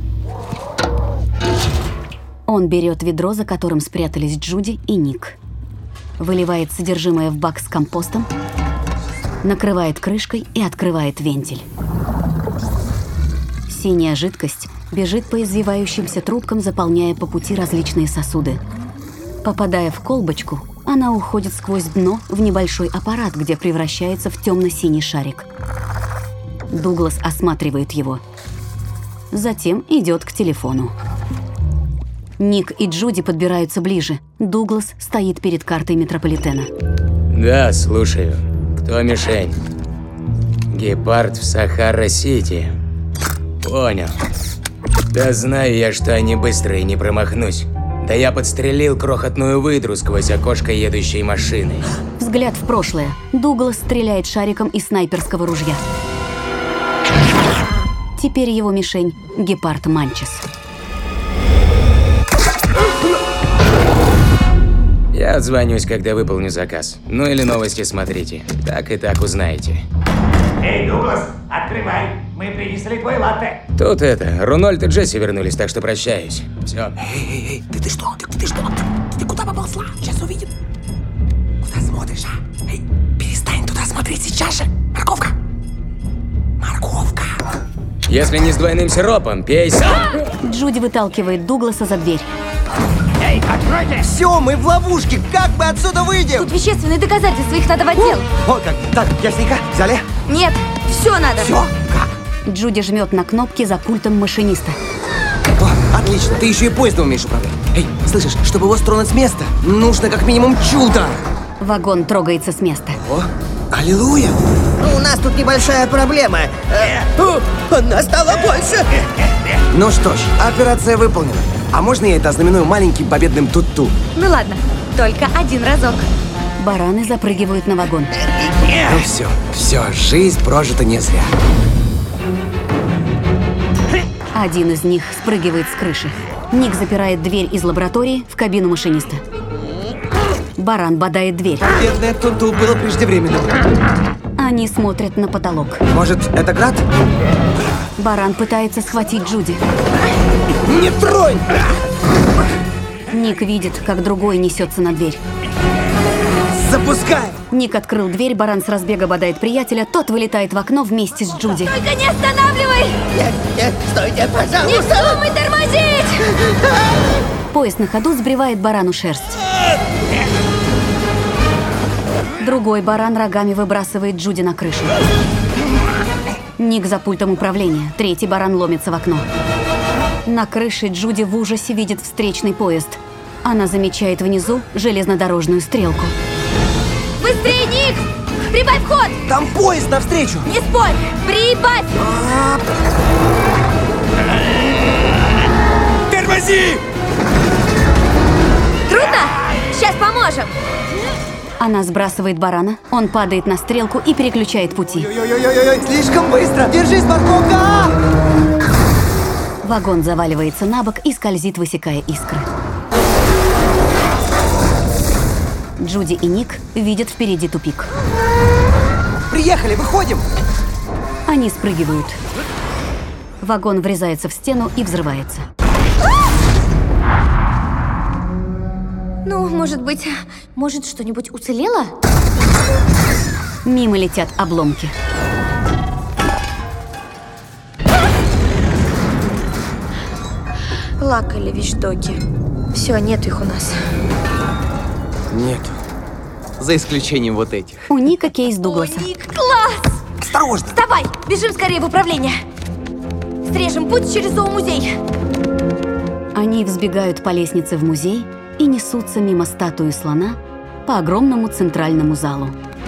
Он берет ведро, за которым спрятались Джуди и Ник. Выливает содержимое в бак с компостом, накрывает крышкой и открывает вентиль. Синяя жидкость бежит по извивающимся трубкам, заполняя по пути различные сосуды. Попадая в колбочку, она уходит сквозь дно в небольшой аппарат, где превращается в темно-синий шарик. Дуглас осматривает его. Затем идет к телефону. Ник и Джуди подбираются ближе. Дуглас стоит перед картой метрополитена. Да, слушаю. Кто мишень? Гепард в Сахара-Сити. Понял. Да знаю я, что они быстрые, не промахнусь. Да я подстрелил крохотную выдру сквозь окошко едущей машины. Взгляд в прошлое. Дуглас стреляет шариком из снайперского ружья. Теперь его мишень – гепард Манчес. Я отзвонюсь, когда выполню заказ. Ну или новости смотрите. Так и так узнаете. Эй, Дуглас, открывай. Мы принесли твой латте. Тут это, Рунольд и Джесси вернулись, так что прощаюсь. Все. Эй, эй, эй, ты, ты что? Ты, ты что? Ты, ты куда поползла? Сейчас увидим. Куда смотришь, а? Эй, перестань туда смотреть сейчас же. Морковка. Морковка. Если не с двойным сиропом, пей сам. Джуди выталкивает Дугласа за дверь. Эй, откройте! Все, мы в ловушке. Как мы отсюда выйдем? Тут вещественные доказательства, их надо в отдел. Вот как. Так, ясненько. Взяли? Нет, все надо. Все? Как? Джуди жмет на кнопки за пультом машиниста. О, отлично, ты еще и поездом умеешь управлять. Эй, слышишь, чтобы его стронуть с места, нужно как минимум чудо. Вагон трогается с места. О, аллилуйя! У нас тут небольшая проблема. О, она стала больше. Ну что ж, операция выполнена. А можно я это ознаменую маленьким победным тут-ту? Ну ладно, только один разок. Бараны запрыгивают на вагон. Ну все, все, жизнь прожита не зря. Один из них спрыгивает с крыши. Ник запирает дверь из лаборатории в кабину машиниста. Баран бодает дверь. Бедное туту было преждевременным. Они смотрят на потолок. Может, это град? Баран пытается схватить Джуди. Не тронь! Ник видит, как другой несется на дверь. Запускай! Ник открыл дверь, баран с разбега бодает приятеля, тот вылетает в окно вместе с Джуди. Только не останавливай! Нет, нет, стойте, пожалуйста! Не вздумай тормозить! Поезд на ходу сбривает барану шерсть. Другой баран рогами выбрасывает Джуди на крышу. Ник за пультом управления. Третий баран ломится в окно. На крыше Джуди в ужасе видит встречный поезд. Она замечает внизу железнодорожную стрелку. Быстрее, Ник! Прибавь ход! Там поезд навстречу! Не спорь! Прибавь! Тормози! Трудно? Сейчас поможем! Она сбрасывает барана, он падает на стрелку и переключает пути. Ой-ой-ой, слишком быстро! Держись, морковка! Вагон заваливается на бок и скользит, высекая искры. Джуди и Ник видят впереди тупик. Приехали, выходим! Они спрыгивают. Вагон врезается в стену и взрывается. Ну, может быть, может, что-нибудь уцелело? Мимо летят обломки. Лак или вещдоки. Все, нет их у нас. Нет. За исключением вот этих. У Ника кейс Дугласа. О, Ник, класс! Осторожно! Вставай! Бежим скорее в управление! Срежем путь через зоомузей. Они взбегают по лестнице в музей и несутся мимо статуи слона по огромному центральному залу.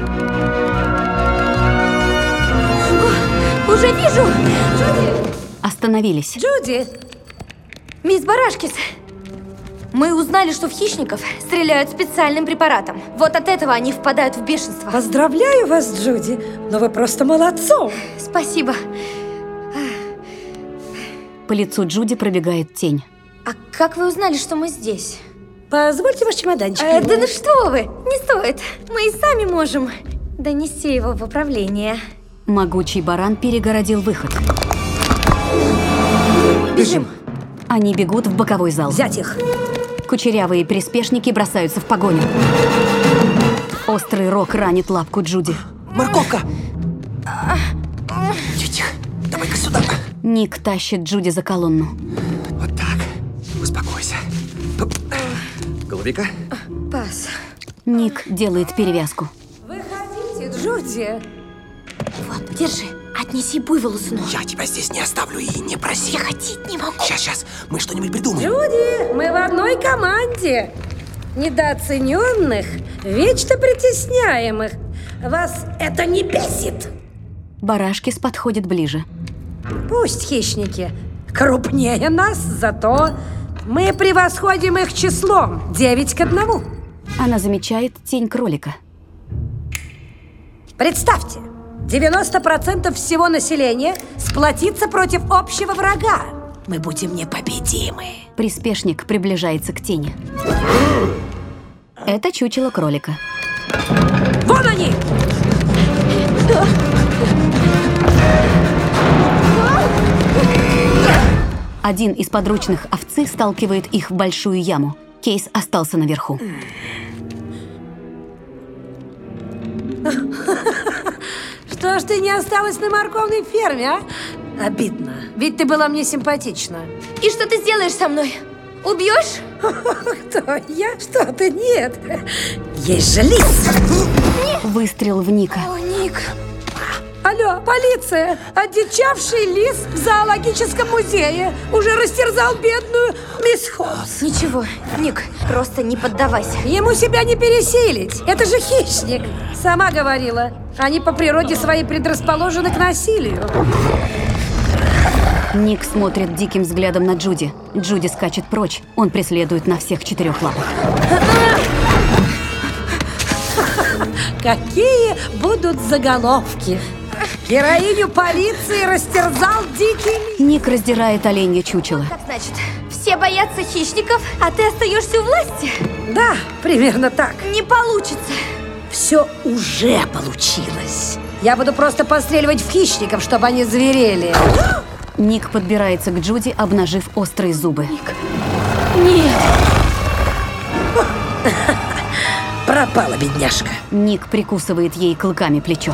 О, уже вижу! Джуди! Остановились. Джуди! Мисс Барашкис! Мы узнали, что в хищников стреляют специальным препаратом. Вот от этого они впадают в бешенство. Поздравляю вас, Джуди, но вы просто молодцом. Спасибо. По лицу Джуди пробегает тень. А как вы узнали, что мы здесь? Позвольте ваш чемоданчик. Э, да ну что вы, не стоит. Мы и сами можем донести его в управление. Могучий баран перегородил выход. Бежим. Они бегут в боковой зал. Взять их. Кучерявые приспешники бросаются в погоню. Острый рог ранит лапку Джуди. Морковка! Тихо, давай-ка сюда. Ник тащит Джуди за колонну. Вот так. Успокойся. Голубика? Пас. Ник делает перевязку. Выходите, Джуди. Вот, держи. Отнеси буйволу, сынок. Я тебя здесь не оставлю и не проси. Я ходить не могу. Сейчас, сейчас. Мы что-нибудь придумаем. Джуди, мы в одной команде. Недооцененных, вечно притесняемых. Вас это не бесит? Барашкис подходит ближе. Пусть хищники крупнее нас, зато мы превосходим их числом. Девять к одному. Она замечает тень кролика. Представьте, девяносто процентов всего населения сплотится против общего врага. Мы будем непобедимы. Приспешник приближается к тени. Это чучело кролика. Вон они! Один из подручных овцы сталкивает их в большую яму. Кейс остался наверху. Что ж ты не осталась на морковной ферме, а? Обидно. Ведь ты была мне симпатична. И что ты сделаешь со мной? Убьешь? Кто? Я? Что ты? Нет. Есть же лис. Выстрел в Ника. О, Ник. Алло, полиция! Одичавший лис в зоологическом музее уже растерзал бедную мисс Холмс. Ничего, Ник, просто не поддавайся. Ему себя не пересилить. Это же хищник. Сама говорила, они по природе своей предрасположены к насилию. Ник смотрит диким взглядом на Джуди. Джуди скачет прочь. Он преследует на всех четырех лапах. Какие будут заголовки? Героиню полиции растерзал дикий лис. Ник раздирает оленье чучело. Как значит, все боятся хищников, а ты остаешься у власти? Да, примерно так. Не получится. Все уже получилось. Я буду просто постреливать в хищников, чтобы они зверели. Ник подбирается к Джуди, обнажив острые зубы. Ник. Нет. Пропала бедняжка. Ник прикусывает ей клыками плечо.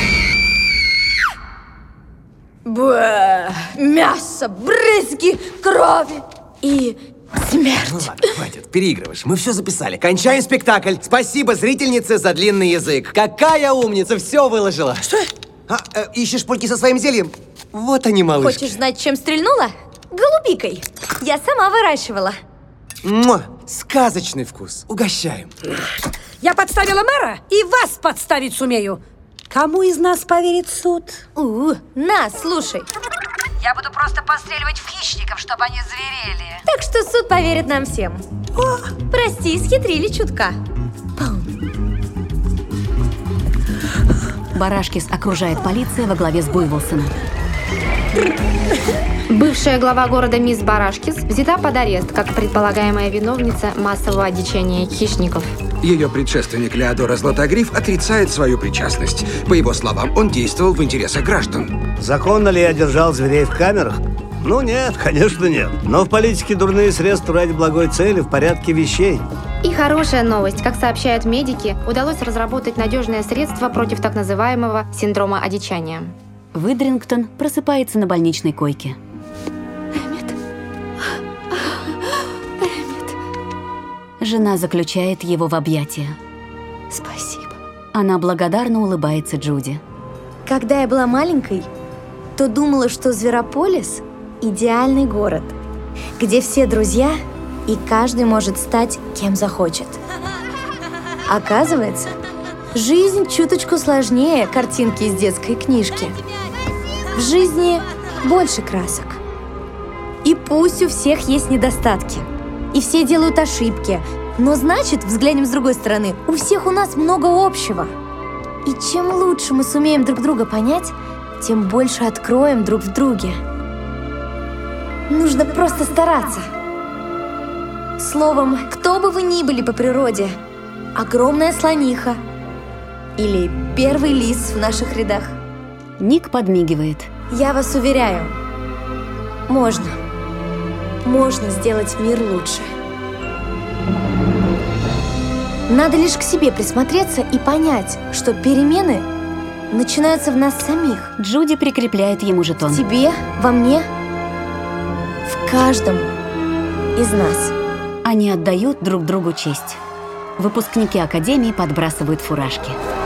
Бэ, мясо, брызги, крови и смерть. Ну ладно, хватит, переигрываешь. Мы все записали. Кончаем спектакль. Спасибо зрительнице за длинный язык. Какая умница, все выложила. Что? А, э, ищешь пульки со своим зельем? Вот они, малышки. Хочешь знать, чем стрельнула? Голубикой. Я сама выращивала. Муа! Сказочный вкус. Угощаем. Я подставила мэра и вас подставить сумею. Кому из нас поверит суд? У, на, слушай. Я буду просто постреливать в хищников, чтобы они зверели. Так что суд поверит нам всем. О, прости, схитрили чутка. Барашкис окружает полиция во главе с Буйволсоном. Бывшая глава города мисс Барашкис взята под арест как предполагаемая виновница массового одичания хищников. Ее предшественник Леодора Златогриф отрицает свою причастность. По его словам, он действовал в интересах граждан. Законно ли я держал зверей в камерах? Ну нет, конечно нет. Но в политике дурные средства ради благой цели в порядке вещей. И хорошая новость. Как сообщают медики, удалось разработать надежное средство против так называемого синдрома одичания. Видрингтон просыпается на больничной койке. Жена заключает его в объятия. Спасибо. Она благодарно улыбается Джуди. Когда я была маленькой, то думала, что Зверополис – идеальный город, где все друзья, и каждый может стать кем захочет. Оказывается, жизнь чуточку сложнее картинки из детской книжки. В жизни больше красок. И пусть у всех есть недостатки, и все делают ошибки, но значит, взглянем с другой стороны, у всех у нас много общего. И чем лучше мы сумеем друг друга понять, тем больше откроем друг в друге. Нужно просто стараться. Словом, кто бы вы ни были по природе, огромная слониха или первый лис в наших рядах. Ник подмигивает. Я вас уверяю, можно. Можно сделать мир лучше. Надо лишь к себе присмотреться и понять, что перемены начинаются в нас самих. Джуди прикрепляет ему жетон. В тебе, во мне, в каждом из нас. Они отдают друг другу честь. Выпускники академии подбрасывают фуражки.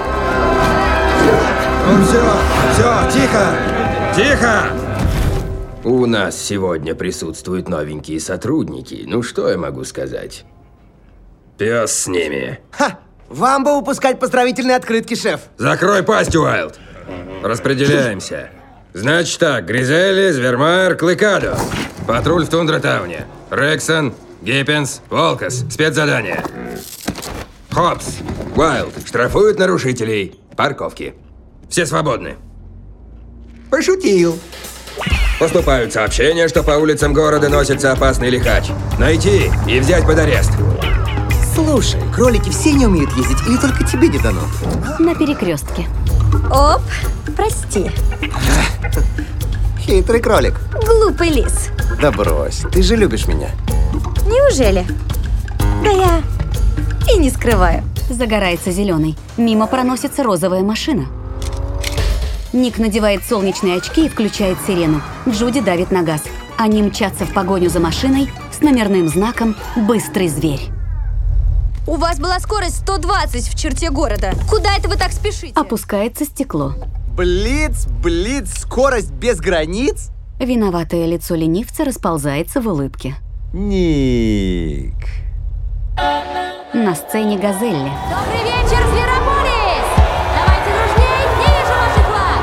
Ну все, все, тихо, тихо! У нас сегодня присутствуют новенькие сотрудники. Ну что я могу сказать? Пес с ними. Ха! Вам бы выпускать поздравительные открытки, шеф. Закрой пасть, Уайлд. Распределяемся. Значит так, Гризели, Звермайер, Клыкадо. Патруль в Тундратауне. Рексон, Гиппенс, Волкос. Спецзадание. Хопс, Уайлд. Штрафуют нарушителей. Парковки. Все свободны. Пошутил. Поступают сообщения, что по улицам города носится опасный лихач. Найти и взять под арест. Слушай, кролики все не умеют ездить или только тебе не дано? На перекрестке. Оп, прости. Хитрый кролик. Глупый лис. Да брось, ты же любишь меня. Неужели? Да я и не скрываю. Загорается зеленый. Мимо проносится розовая машина. Ник надевает солнечные очки и включает сирену. Джуди давит на газ. Они мчатся в погоню за машиной с номерным знаком «Быстрый зверь». У вас была скорость сто двадцать в черте города. Куда это вы так спешите? Опускается стекло. Блиц, блиц, скорость без границ? Виноватое лицо ленивца расползается в улыбке. Ник. На сцене Газелли. Добрый вечер, Зверополис! Давайте дружней, не вижу ваших лап!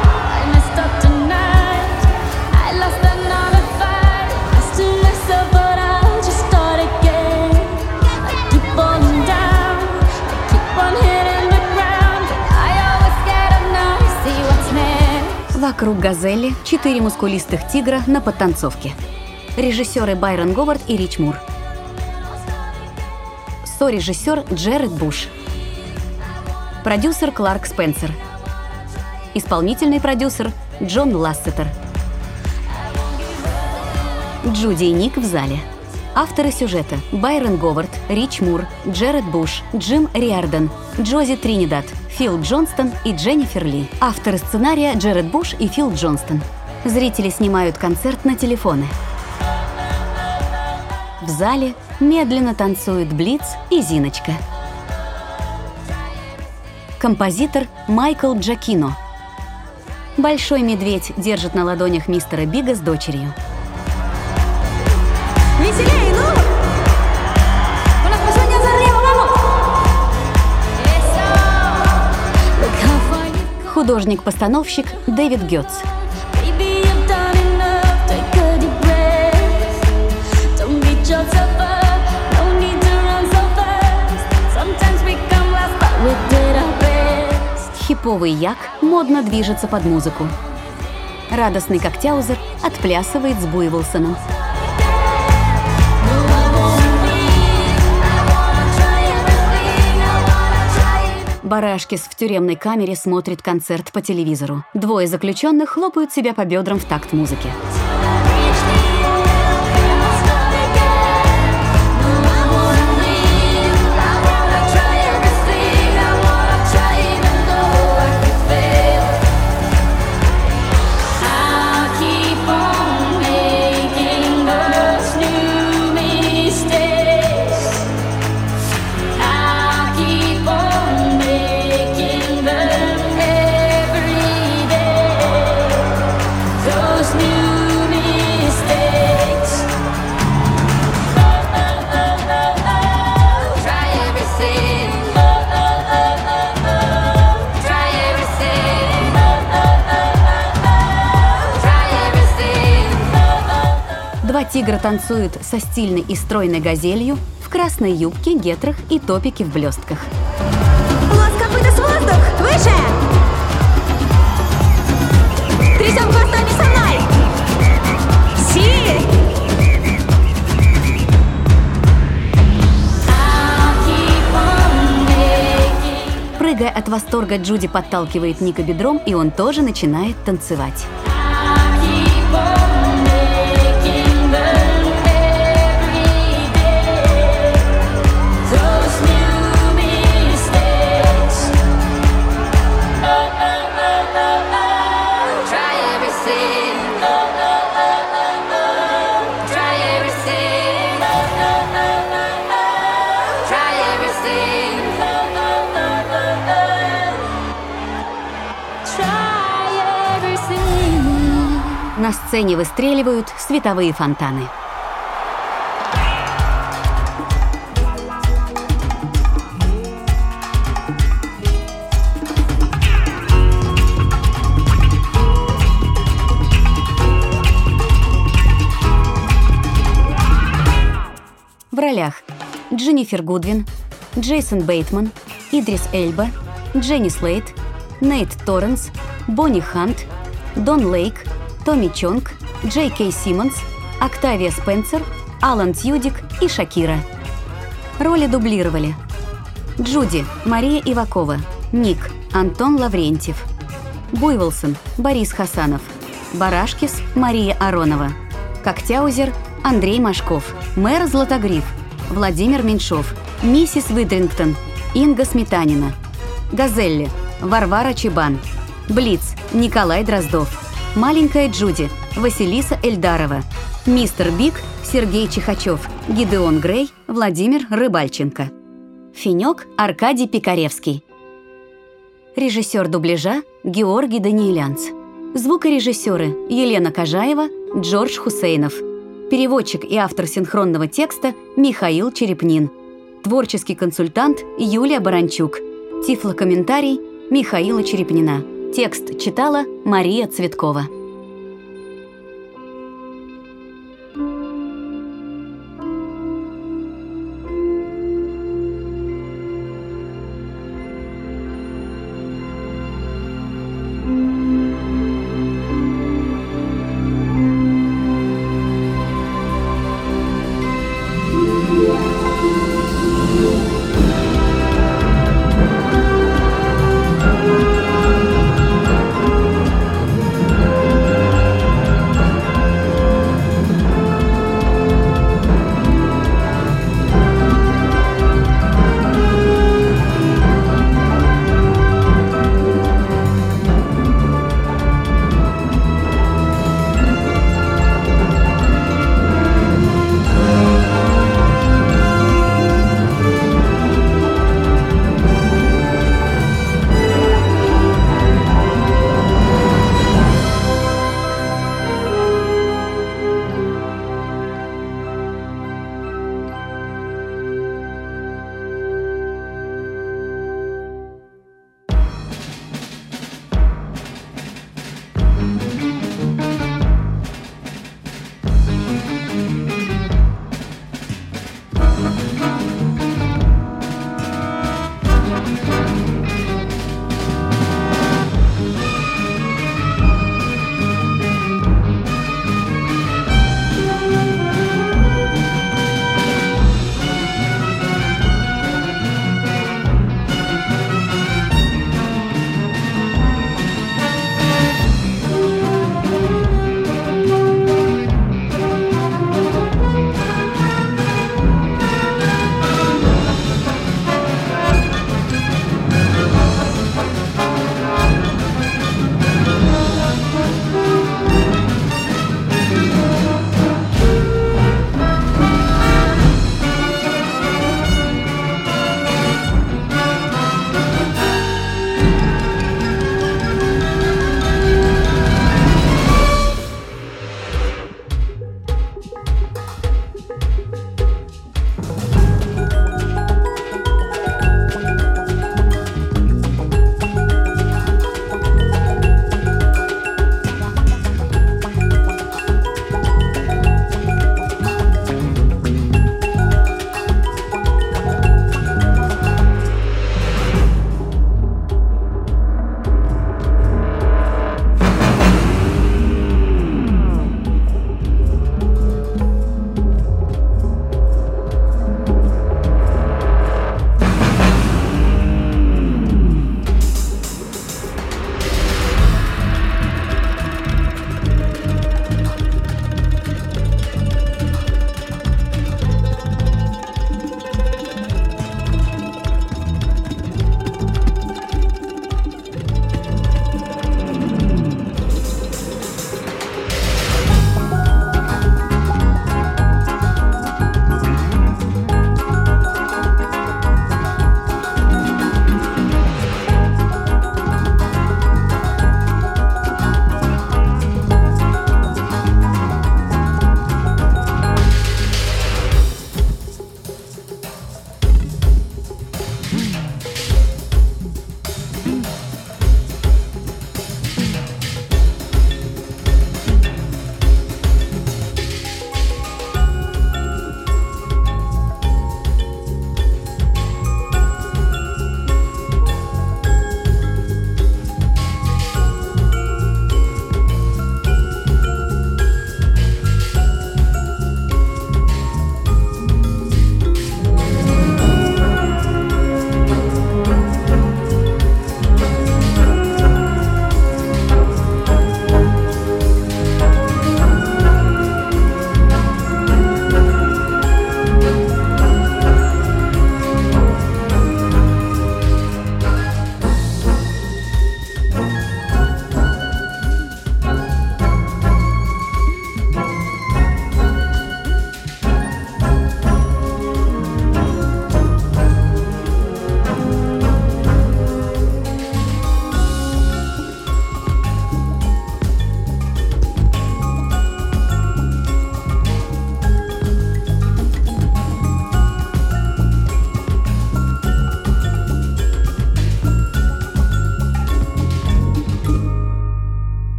Вокруг Газелли четыре мускулистых тигра на подтанцовке. Режиссеры Байрон Говард и Рич Мур. Сорежиссер Джеред Буш. Продюсер Кларк Спенсер. Исполнительный продюсер Джон Лассетер. Джуди и Ник в зале. Авторы сюжета Байрон Говард, Рич Мур, Джеред Буш, Джим Риарден, Джози Тринидад, Фил Джонстон и Дженнифер Ли. Авторы сценария Джеред Буш и Фил Джонстон. Зрители снимают концерт на телефоны. В зале медленно танцуют Блиц и Зиночка. Композитор Майкл Джакино. Большой медведь держит на ладонях мистера Бига с дочерью. Веселей, ну! У нас последняя зарыва, вamos! Художник-постановщик Дэвид Гетц. Хиповый як модно движется под музыку. Радостный Коктяузер отплясывает с Буйволсоном. Барашкис в тюремной камере смотрит концерт по телевизору. Двое заключенных хлопают себя по бедрам в такт музыки. Тигр танцует со стильной и стройной газелью в красной юбке, гетрах и топике в блестках. Лос копыта с воздух! Выше! Трясем хвостами со мной! Си! Прыгая от восторга, Джуди подталкивает Ника бедром, и он тоже начинает танцевать. На сцене выстреливают световые фонтаны. В ролях Дженнифер Гудвин, Джейсон Бейтман, Идрис Эльба, Дженни Слейт, Нейт Торренс, Бонни Хант, Дон Лейк, Томми Чонг, Джей Кей Симмонс, Октавия Спенсер, Алан Тьюдик и Шакира. Роли дублировали: Джуди – Мария Ивакова, Ник – Антон Лаврентьев, Буйволсон – Борис Хасанов, Барашкис – Мария Аронова, Когтяузер – Андрей Машков, Мэр Златогриф – Владимир Меньшов, Миссис Витрингтон – Инга Сметанина, Газелли – Варвара Чебан, Блиц – Николай Дроздов, Маленькая Джуди – Василиса Эльдарова, Мистер Биг – Сергей Чихачев, Гидеон Грей – Владимир Рыбальченко, Финёк – Аркадий Пикаревский. Режиссер дубляжа – Георгий Даниэлянц. Звукорежиссеры – Елена Кожаева, Джордж Хусейнов. Переводчик и автор синхронного текста – Михаил Черепнин. Творческий консультант – Юлия Баранчук. Тифлокомментарий – Михаила Черепнина. Текст читала Мария Цветкова.